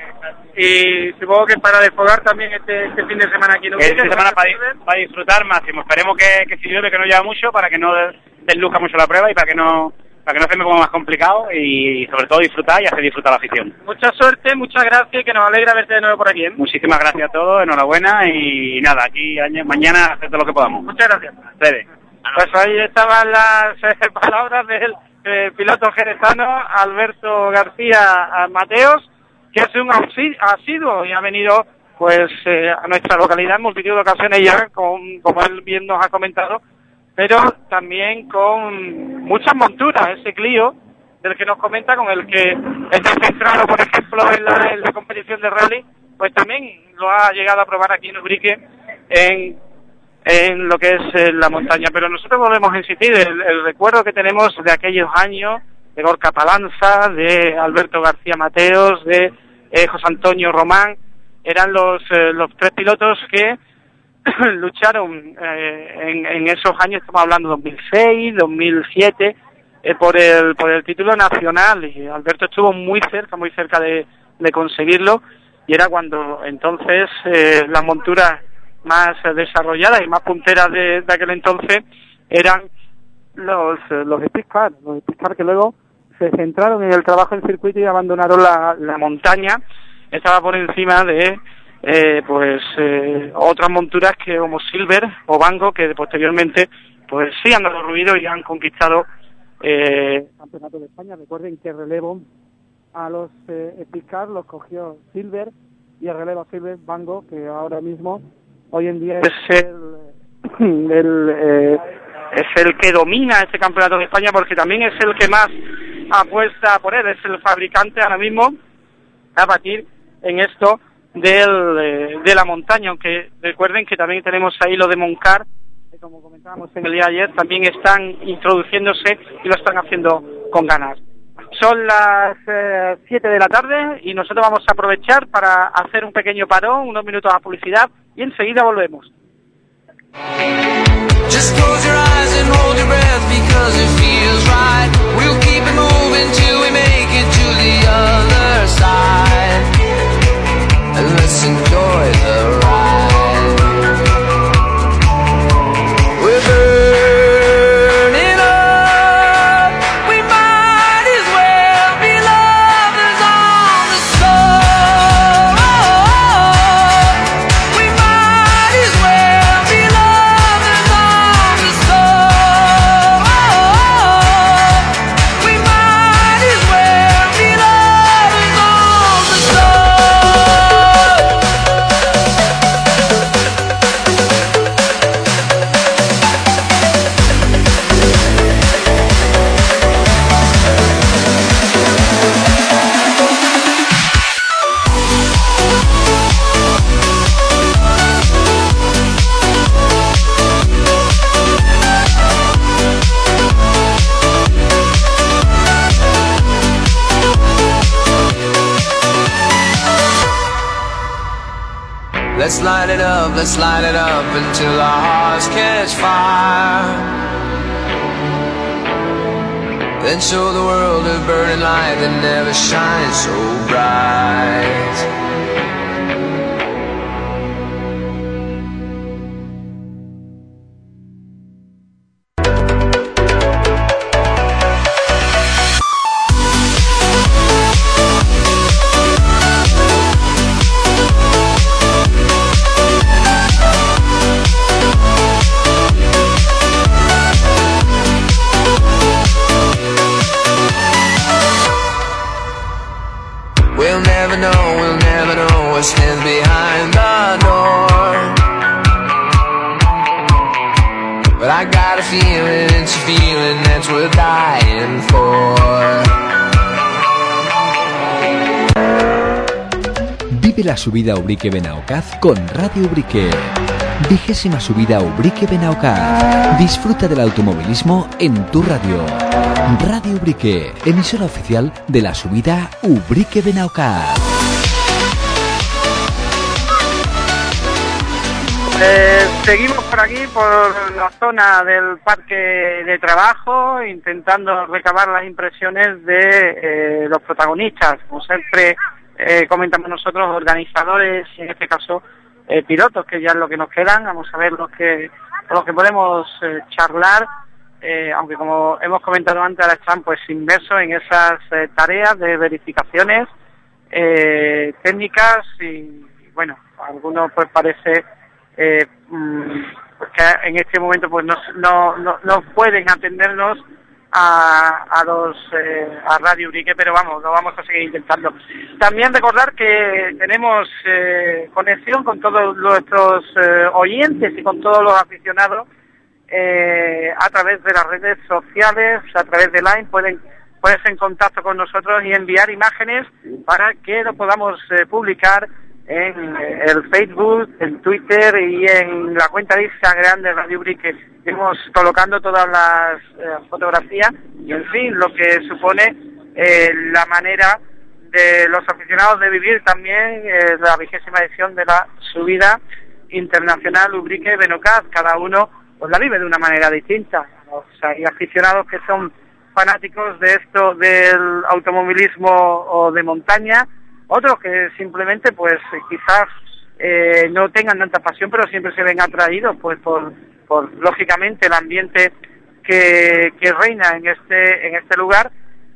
Y supongo que para desfogar también este, este fin de semana aquí en Ubrique. Este fin de semana para, para disfrutar máximo. Esperemos que, que si llueve, que no lleva mucho, para que no desluzca mucho la prueba y para que no para que no se me ponga más complicado, y sobre todo disfrutar y hacer disfrutar a la afición. Mucha suerte, muchas gracias, que nos alegra verte de nuevo por aquí, ¿eh? Muchísimas gracias a todos, enhorabuena, y nada, aquí mañana hacer todo lo que podamos. Muchas gracias. Ustedes. Pues ahí estaban las eh, palabras del eh, piloto jerezano Alberto García Mateos, que es un asiduo y ha venido pues eh, a nuestra localidad en multitud de ocasiones ya, con, como él bien nos ha comentado, pero también con muchas monturas, ese Clio del que nos comenta, con el que está centrado, por ejemplo, en la, en la competición de rally, pues también lo ha llegado a probar aquí en Ubrique en, en lo que es eh, la montaña. Pero nosotros volvemos a insistir, el, el recuerdo que tenemos de aquellos años, de Gorka Palanza, de Alberto García Mateos, de eh, José Antonio Román, eran los, eh, los tres pilotos que lucharon eh, en, en esos años, estamos hablando de dos mil seis, dos mil siete, eh, por el por el título nacional, y Alberto estuvo muy cerca, muy cerca de, de conseguirlo, y era cuando entonces eh, las monturas más desarrolladas y más punteras de, de aquel entonces eran los los Speedcar, los Speedcar que luego se centraron en el trabajo en circuito y abandonaron la, la montaña. Estaba por encima de eh, pues eh, otras monturas que como Silver o Vango, que posteriormente pues sí han dado ruido y han conquistado eh, el campeonato de España. Recuerden que relevo a los eh, Speedcar los cogió Silver, y el relevo a Silver Vango, que ahora mismo hoy en día es el, el eh, es el que domina este campeonato de España, porque también es el que más apuesta por él, es el fabricante ahora mismo a batir en esto del, eh, de la montaña, aunque recuerden que también tenemos ahí lo de Moncar, que como comentábamos en el día de ayer, también están introduciéndose y lo están haciendo con ganas. Son las eh, siete de la tarde y nosotros vamos a aprovechar para hacer un pequeño parón, unos minutos a publicidad, y enseguida volvemos. Just close your eyes and hold your breath, because it feels right. We'll keep it moving till we make it to the other side, and let's enjoy the ride. We're burning up, we might as well be lovers on the soul. We might as well be lovers on the soul. We might as well be lovers on the soul. Let's light it up, let's light it up until our hearts catch fire. Then show the world a burning light that never shines so bright. We'll never know, we'll never know what stands behind the door. But I got a feeling, it's a feeling that's worth dying for. Vive la subida Ubrique Benaocaz con Radio Ubrique. Vigésima subida Ubrique Benaocaz. Disfruta del automovilismo en tu radio. Radio Ubrique, emisora oficial de la subida Ubrique Benaocaz. Eh, seguimos por aquí, por la zona del parque de trabajo, intentando recabar las impresiones de eh, los protagonistas, como siempre eh, comentamos nosotros, organizadores, y en este caso eh, pilotos, que ya es lo que nos quedan. Vamos a ver los que los que podemos eh, charlar, eh, aunque como hemos comentado antes, ahora están pues inmersos en esas eh, tareas de verificaciones eh, técnicas y, bueno, algunos pues parece Eh, que en este momento pues no no no, no pueden atendernos a, a los eh, a Radio Ubrique, pero vamos, lo vamos a seguir intentando. También recordar que tenemos eh, conexión con todos nuestros eh, oyentes y con todos los aficionados eh, a través de las redes sociales, a través de Line, pueden ponerse en contacto con nosotros y enviar imágenes para que lo podamos eh, publicar en el Facebook, en Twitter y en la cuenta de Instagram de Radio Ubrique. Estamos colocando todas las eh, fotografías y, en fin, lo que supone eh, la manera de los aficionados de vivir también eh, la vigésima edición de la subida internacional Ubrique Benaocaz. Cada uno pues la vive de una manera distinta. O sea, hay aficionados que son fanáticos de esto del automovilismo o de montaña, otros que simplemente pues quizás eh, no tengan tanta pasión, pero siempre se ven atraídos pues por, por lógicamente el ambiente que, que reina en este en este lugar.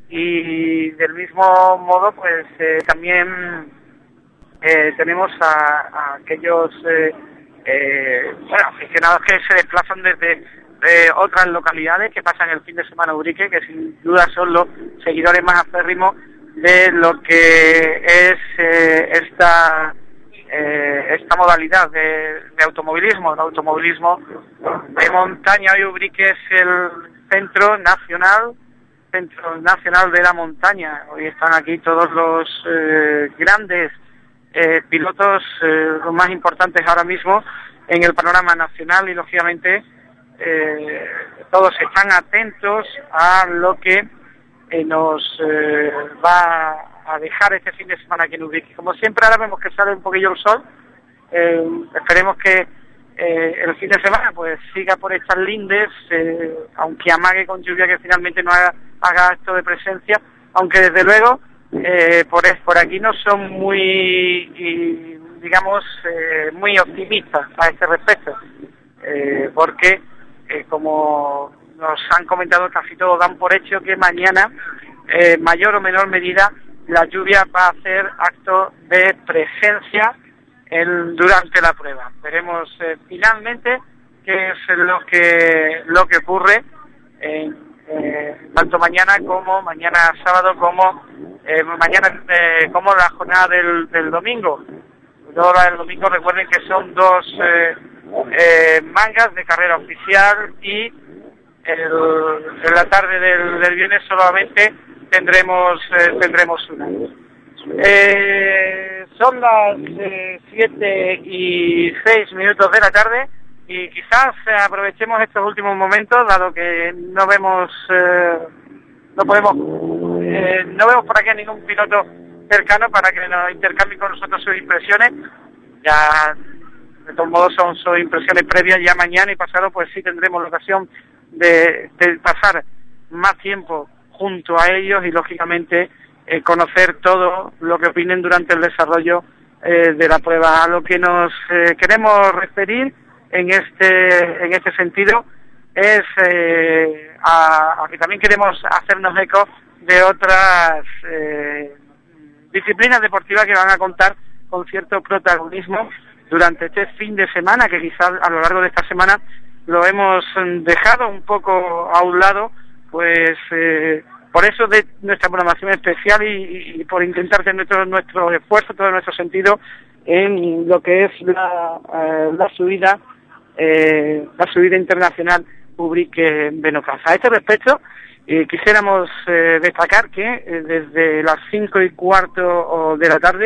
Y del mismo modo pues eh, también eh, tenemos a, a aquellos eh, eh, bueno, aficionados que se desplazan desde eh, otras localidades, que pasan el fin de semana a Ubrique, que sin duda son los seguidores más acérrimos de lo que es eh, esta eh, esta modalidad de, de automovilismo, el automovilismo de montaña. Hoy Ubrique es el centro nacional, centro nacional de la montaña. Hoy están aquí todos los eh, grandes eh, pilotos, eh, los más importantes ahora mismo en el panorama nacional, y lógicamente eh, todos están atentos a lo que Eh, nos eh, va a dejar este fin de semana aquí en Ubrique. Como siempre, ahora vemos que sale un poquillo el sol. Eh, esperemos que eh, el fin de semana pues siga por estas lindes, eh, aunque amague con lluvia, que finalmente no haga, haga acto de presencia, aunque desde luego eh, por, por aquí no son muy, y, digamos, eh, muy optimistas a este respecto, eh, porque eh, como nos han comentado, casi todos dan por hecho que mañana, eh, mayor o menor medida, la lluvia va a hacer acto de presencia en, durante la prueba. Veremos eh, finalmente qué es lo que lo que ocurre en, eh, tanto mañana como mañana sábado como eh, mañana eh, como la jornada del, del domingo. Luego la del domingo, recuerden que son dos eh, eh, mangas de carrera oficial, y El, en la tarde del, del viernes solamente tendremos eh, tendremos una. Eh, son las eh, siete y seis minutos de la tarde, y quizás eh, aprovechemos estos últimos momentos, dado que no vemos eh, no podemos eh, no vemos por aquí a ningún piloto cercano para que nos intercambie con nosotros sus impresiones. Ya de todos modos son sus impresiones previas. Ya mañana y pasado pues sí tendremos la ocasión De, de pasar más tiempo junto a ellos y lógicamente eh, conocer todo lo que opinen durante el desarrollo eh, de la prueba. A lo que nos eh, queremos referir en este en este sentido es eh, a, a que también queremos hacernos eco de otras eh, disciplinas deportivas que van a contar con cierto protagonismo durante este fin de semana, que quizás a lo largo de esta semana lo hemos dejado un poco a un lado, pues eh, por eso de nuestra programación especial y, y por intentar tener todo nuestro esfuerzo, todo nuestro sentido en lo que es la, eh, la subida eh, la subida internacional Ubrique Benaocaz. A este respecto eh, quisiéramos eh, destacar que eh, desde las cinco y cuarto de la tarde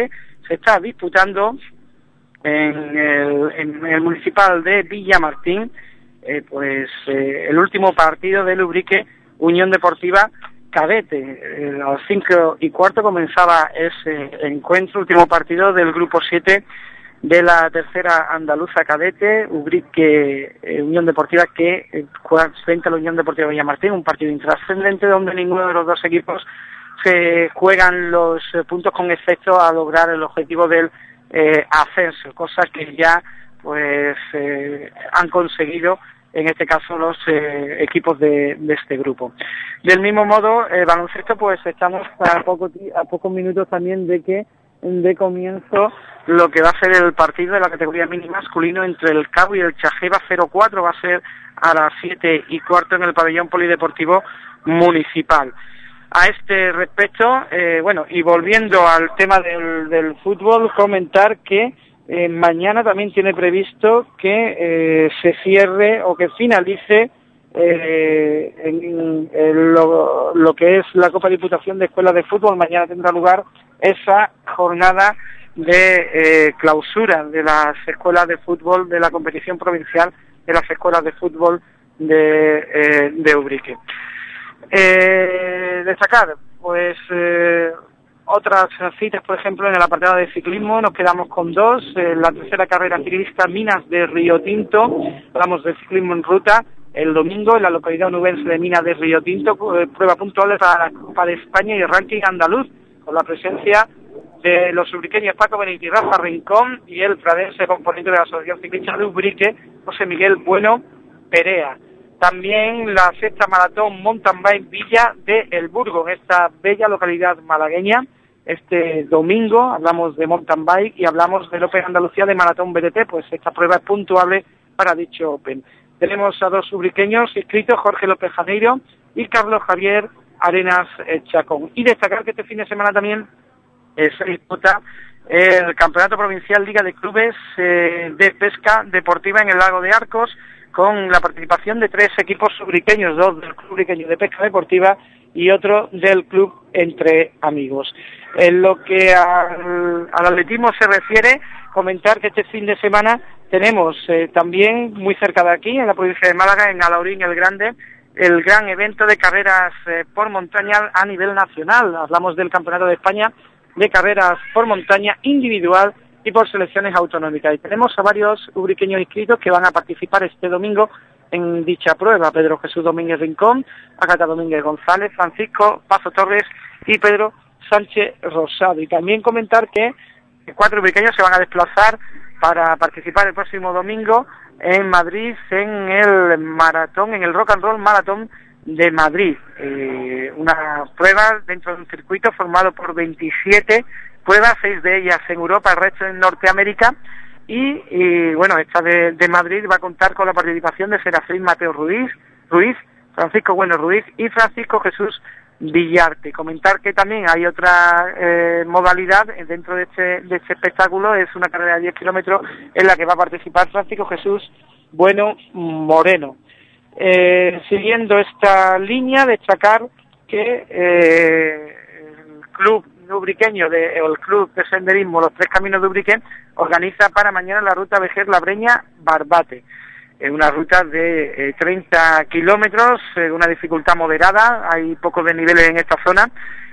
se está disputando en el, en el municipal de Villamartín, eh, pues eh, el último partido del Ubrique Unión Deportiva Cadete. Eh, a las cinco y cuarto comenzaba ese encuentro, último partido del grupo siete de la tercera andaluza cadete, Ubrique eh, Unión Deportiva, que eh, juega frente a la Unión Deportiva Villamartín, un partido intrascendente donde ninguno de los dos equipos se juegan los eh, puntos con efecto a lograr el objetivo del eh, ascenso, cosa que ya pues eh, han conseguido en este caso los eh, equipos de, de este grupo. Del mismo modo, el baloncesto, pues estamos a, poco, a pocos minutos también de que de comienzo lo que va a ser el partido de la categoría mini masculino entre el Cabo y el Chajeva cero cuatro, va a ser a las siete y cuarto en el pabellón polideportivo municipal. A este respecto, eh, bueno, y volviendo al tema del, del fútbol, comentar que eh, mañana también tiene previsto que eh, se cierre o que finalice eh, en, en lo, lo que es la Copa Diputación de Escuelas de Fútbol. Mañana tendrá lugar esa jornada de eh, clausura de las escuelas de fútbol de la competición provincial de las escuelas de fútbol de, eh, de Ubrique. Eh, destacar, pues, eh, otras citas, por ejemplo, en el apartado de ciclismo, nos quedamos con dos. Eh, la tercera carrera ciclista Minas de Río Tinto, hablamos de ciclismo en ruta, el domingo en la localidad onubense de Minas de Río Tinto, eh, prueba puntual para la Copa de España y el ranking andaluz, con la presencia de los ubriqueños Paco Benítez y Rafa Rincón y el pradense componente de la Asociación Ciclista de Ubrique, José Miguel Bueno Perea. También la sexta maratón Mountain Bike Villa de El Burgo, en esta bella localidad malagueña. Este domingo hablamos de Mountain Bike y hablamos del Open Andalucía de Maratón B T T, pues esta prueba es puntuable para dicho Open. Tenemos a dos ubriqueños inscritos, Jorge López Janeiro y Carlos Javier Arenas Chacón. Y destacar que este fin de semana también eh, se disputa el Campeonato Provincial Liga de Clubes eh, de Pesca Deportiva en el Lago de Arcos, con la participación de tres equipos ubriqueños, dos del Club Ubriqueño de Pesca Deportiva y otro del Club Entre Amigos. En lo que al, al atletismo se refiere, comentar que este fin de semana tenemos eh, también muy cerca de aquí, en la provincia de Málaga, en Alaurín el Grande, el gran evento de carreras eh, por montaña a nivel nacional. Hablamos del Campeonato de España de carreras por montaña individual y por selecciones autonómicas. Y tenemos a varios ubriqueños inscritos que van a participar este domingo en dicha prueba: Pedro Jesús Domínguez Rincón, Ágata Domínguez González, Francisco Pazo Torres y Pedro Sánchez Rosado. Y también comentar que cuatro ubriqueños se van a desplazar para participar el próximo domingo en Madrid en el maratón, en el Rock and Roll Maratón de Madrid. Eh, una prueba dentro de un circuito formado por veintisiete pruebas, seis de ellas en Europa, el resto en Norteamérica, y, y bueno, esta de, de Madrid va a contar con la participación de Serafín Mateo Ruiz, Ruiz, Francisco Bueno Ruiz y Francisco Jesús Villarte. Comentar que también hay otra eh, modalidad dentro de este, de este espectáculo, es una carrera de diez kilómetros en la que va a participar Francisco Jesús Bueno Moreno. Eh, siguiendo esta línea, destacar que eh, el club ubriqueño de, o el club de senderismo Los Tres Caminos de Ubrique organiza para mañana la ruta Vejer La Breña Barbate, eh, una ruta de eh, treinta kilómetros, eh, una dificultad moderada, hay pocos desniveles en esta zona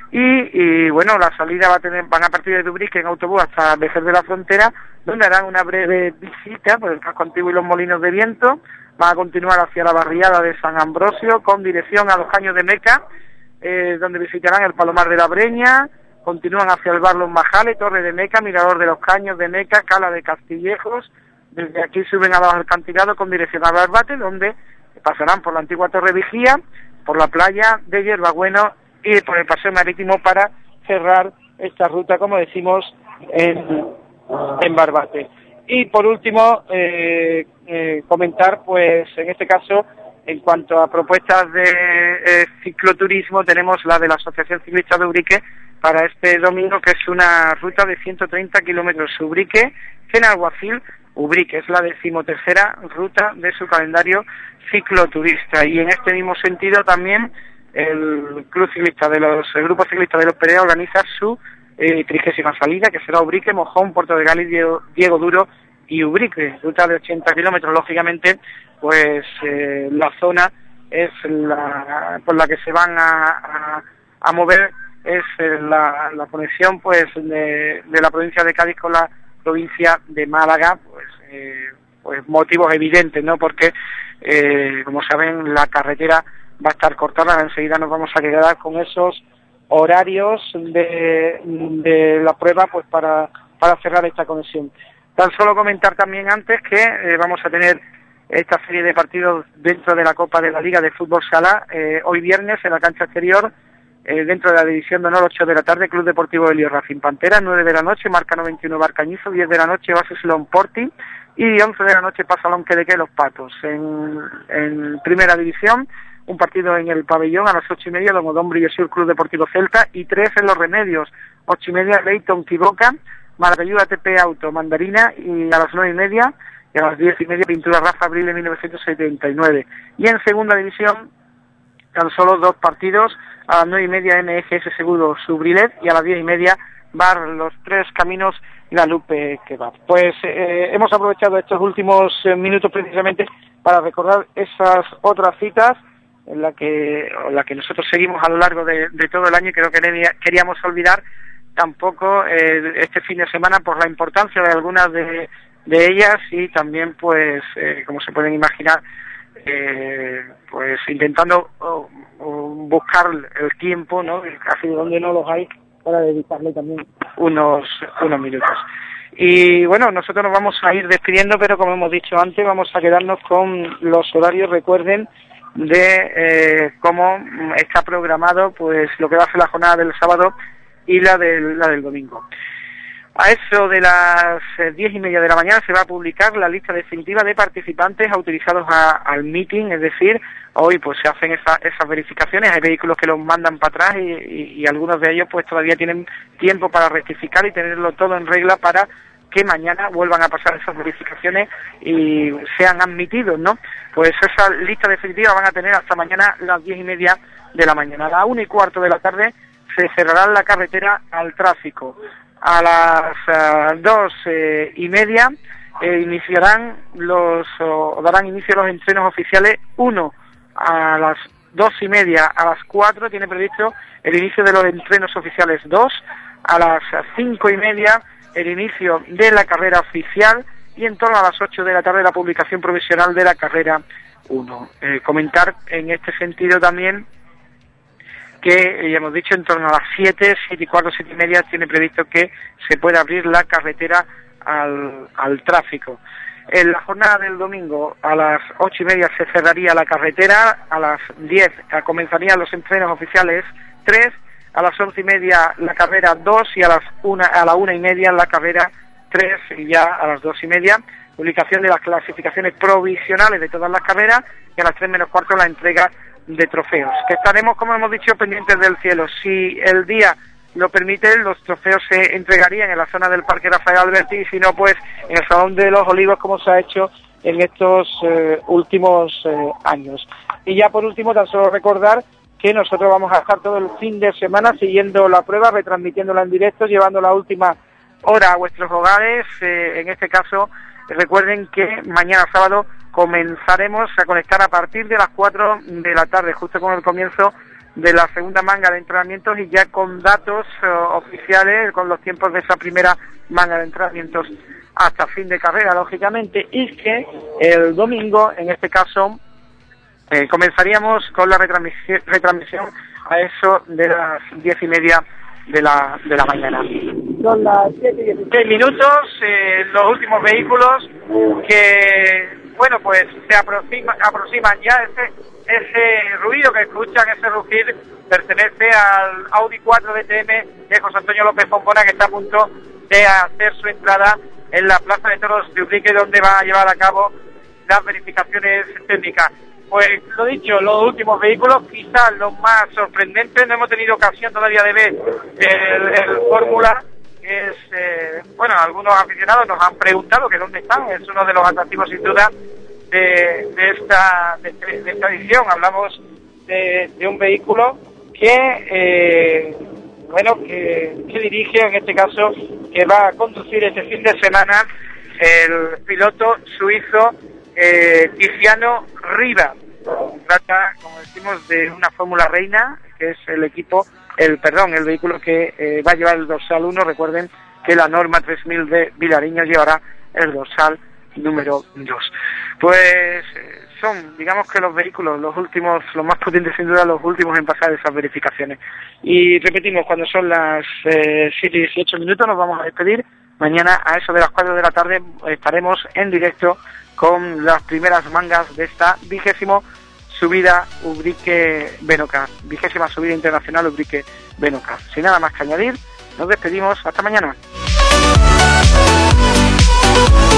y, y bueno, la salida va a tener, van a partir de Ubrique en autobús hasta Vejer de la Frontera, donde harán una breve visita por el casco antiguo y los molinos de viento, van a continuar hacia la barriada de San Ambrosio con dirección a los Caños de Meca, eh, donde visitarán el Palomar de la Breña, continúan hacia el bar Los Majales, Torre de Meca, Mirador de los Caños de Meca, Cala de Castillejos. Desde aquí suben a los acantilados con dirección a Barbate, donde pasarán por la antigua Torre Vigía, por la playa de Hierbabueno y por el paseo marítimo para cerrar esta ruta, como decimos, en, en Barbate. Y por último, eh, eh, comentar, pues en este caso, en cuanto a propuestas de eh, cicloturismo, tenemos la de la Asociación Ciclista de Ubrique para este domingo, que es una ruta de ciento treinta kilómetros Ubrique, Cenalguacil, Ubrique. Es la decimotercera ruta de su calendario cicloturista. Y en este mismo sentido también el Club Ciclista de los, el Grupo Ciclista de los Perea organiza su eh, trigésima salida, que será Ubrique, Mojón, Puerto de Gali, Diego, Diego Duro y Ubrique, ruta de ochenta kilómetros. Lógicamente, pues eh, la zona es la por la que se van a, a, a mover, es eh, la, la conexión pues de, de la provincia de Cádiz con la provincia de Málaga, pues, eh, pues motivos evidentes, ¿no? Porque, eh, como saben, la carretera va a estar cortada. Enseguida nos vamos a quedar con esos horarios de, de la prueba, pues para, para cerrar esta conexión. Tan solo comentar también antes que eh, vamos a tener esta serie de partidos dentro de la Copa de la Liga de Fútbol Sala, eh, hoy viernes en la cancha exterior, eh, dentro de la División de Honor, ocho de la tarde, Club Deportivo Helio Racing Pantera, nueve de la noche, Marca noventa y uno Barcañizo, diez de la noche, Base Silón Porti, y once de la noche, Pasalón Quedeque Los Patos. En, en Primera División, un partido en el pabellón a las ocho y media, Domodón Brillosur Club Deportivo Celta, y tres en Los Remedios, ocho y media, Leighton Quiroca, Maracayuda T P Auto Mandarina, y a las nueve y media, y a las diez y media, Pintura Rafa Abril de mil novecientos setenta y nueve. Y en Segunda División, tan solo dos partidos, a las nueve y media, M F S Seguro Subrilet, y a las diez y media, Bar Los Tres Caminos, La Lupe Kebab. Pues eh, hemos aprovechado estos últimos eh, minutos precisamente para recordar esas otras citas en la que, en la que nosotros seguimos a lo largo de, de todo el año, y creo que queríamos olvidar tampoco eh, este fin de semana por la importancia de algunas de, de ellas, y también pues eh, como se pueden imaginar, eh, pues intentando oh, oh, buscar el tiempo, ¿no? Casi donde no los hay, para dedicarle también unos unos minutos. Y bueno, nosotros nos vamos a ir despidiendo, pero como hemos dicho antes, vamos a quedarnos con los horarios, recuerden, de eh, cómo está programado pues lo que va a ser la jornada del sábado y la del, la del domingo. A eso de las diez y media de la mañana se va a publicar la lista definitiva de participantes autorizados a, al meeting, es decir, hoy pues se hacen esa, esas verificaciones, hay vehículos que los mandan para atrás y, y, y algunos de ellos pues todavía tienen tiempo para rectificar y tenerlo todo en regla para que mañana vuelvan a pasar esas verificaciones y sean admitidos, ¿no? Pues esa lista definitiva van a tener hasta mañana las diez y media de la mañana. A las una y cuarto de la tarde se cerrará la carretera al tráfico. A las uh, dos eh, y media eh, iniciarán los, o darán inicio los entrenos oficiales. Uno, a las dos y media, a las cuatro tiene previsto el inicio de los entrenos oficiales dos, a las cinco y media el inicio de la carrera oficial, y en torno a las ocho de la tarde la publicación provisional de la carrera uno. Eh, comentar en este sentido también que ya hemos dicho en torno a las siete, siete y cuarto, siete y media tiene previsto que se pueda abrir la carretera al, al tráfico. En la jornada del domingo a las ocho y media se cerraría la carretera, a las diez comenzarían los entrenos oficiales tres, a las once y media la carrera dos y a las una, a la una y media la carrera tres, y ya a las dos y media publicación de las clasificaciones provisionales de todas las carreras, y a las tres menos cuarto la entrega de trofeos, que estaremos, como hemos dicho, pendientes del cielo. Si el día lo permite, los trofeos se entregarían en la zona del Parque Rafael Alberti, y si no, pues en el Salón de los Olivos, como se ha hecho en estos eh, últimos eh, años. Y ya por último, tan solo recordar que nosotros vamos a estar todo el fin de semana siguiendo la prueba, retransmitiéndola en directo, llevando la última hora a vuestros hogares. Eh, en este caso, recuerden que mañana sábado comenzaremos a conectar a partir de las cuatro de la tarde, justo con el comienzo de la segunda manga de entrenamientos, y ya con datos uh, oficiales, con los tiempos de esa primera manga de entrenamientos hasta fin de carrera, lógicamente, y que el domingo, en este caso, eh, comenzaríamos con la retransmisión, retransmisión a eso de las diez y media de la, de la mañana. Son las siete y dieciséis minutos, eh, los últimos vehículos que, bueno, pues se aproxima, aproximan ya. Ese, ese ruido que escuchan, ese rugir, pertenece al Audi cuatro D T M de José Antonio López Pompona, que está a punto de hacer su entrada en la Plaza de Toros de Ubrique, donde va a llevar a cabo las verificaciones técnicas. Pues lo dicho, los últimos vehículos, quizás los más sorprendentes, no hemos tenido ocasión todavía de ver el, el Fórmula, que es, eh, bueno, algunos aficionados nos han preguntado que dónde están, es uno de los atractivos sin duda de, de, esta, de, de esta edición. Hablamos de, de un vehículo que, eh, bueno, que, que dirige, en este caso, que va a conducir este fin de semana el piloto suizo eh, Tiziano Riva. Trata, como decimos, de una Fórmula Reina, que es el equipo, el perdón, el vehículo que eh, va a llevar el dorsal uno. Recuerden que la norma tres mil de Vilariño llevará el dorsal número dos. Pues eh, son, digamos que los vehículos, los últimos, los más potentes sin duda, los últimos en pasar esas verificaciones. Y repetimos, cuando son las eh, siete y dieciocho minutos nos vamos a despedir. Mañana a eso de las cuatro de la tarde estaremos en directo con las primeras mangas de esta vigésimo subida Ubrique Benocar, vigésima subida internacional Ubrique Benocar. Sin nada más que añadir, nos despedimos. Hasta mañana.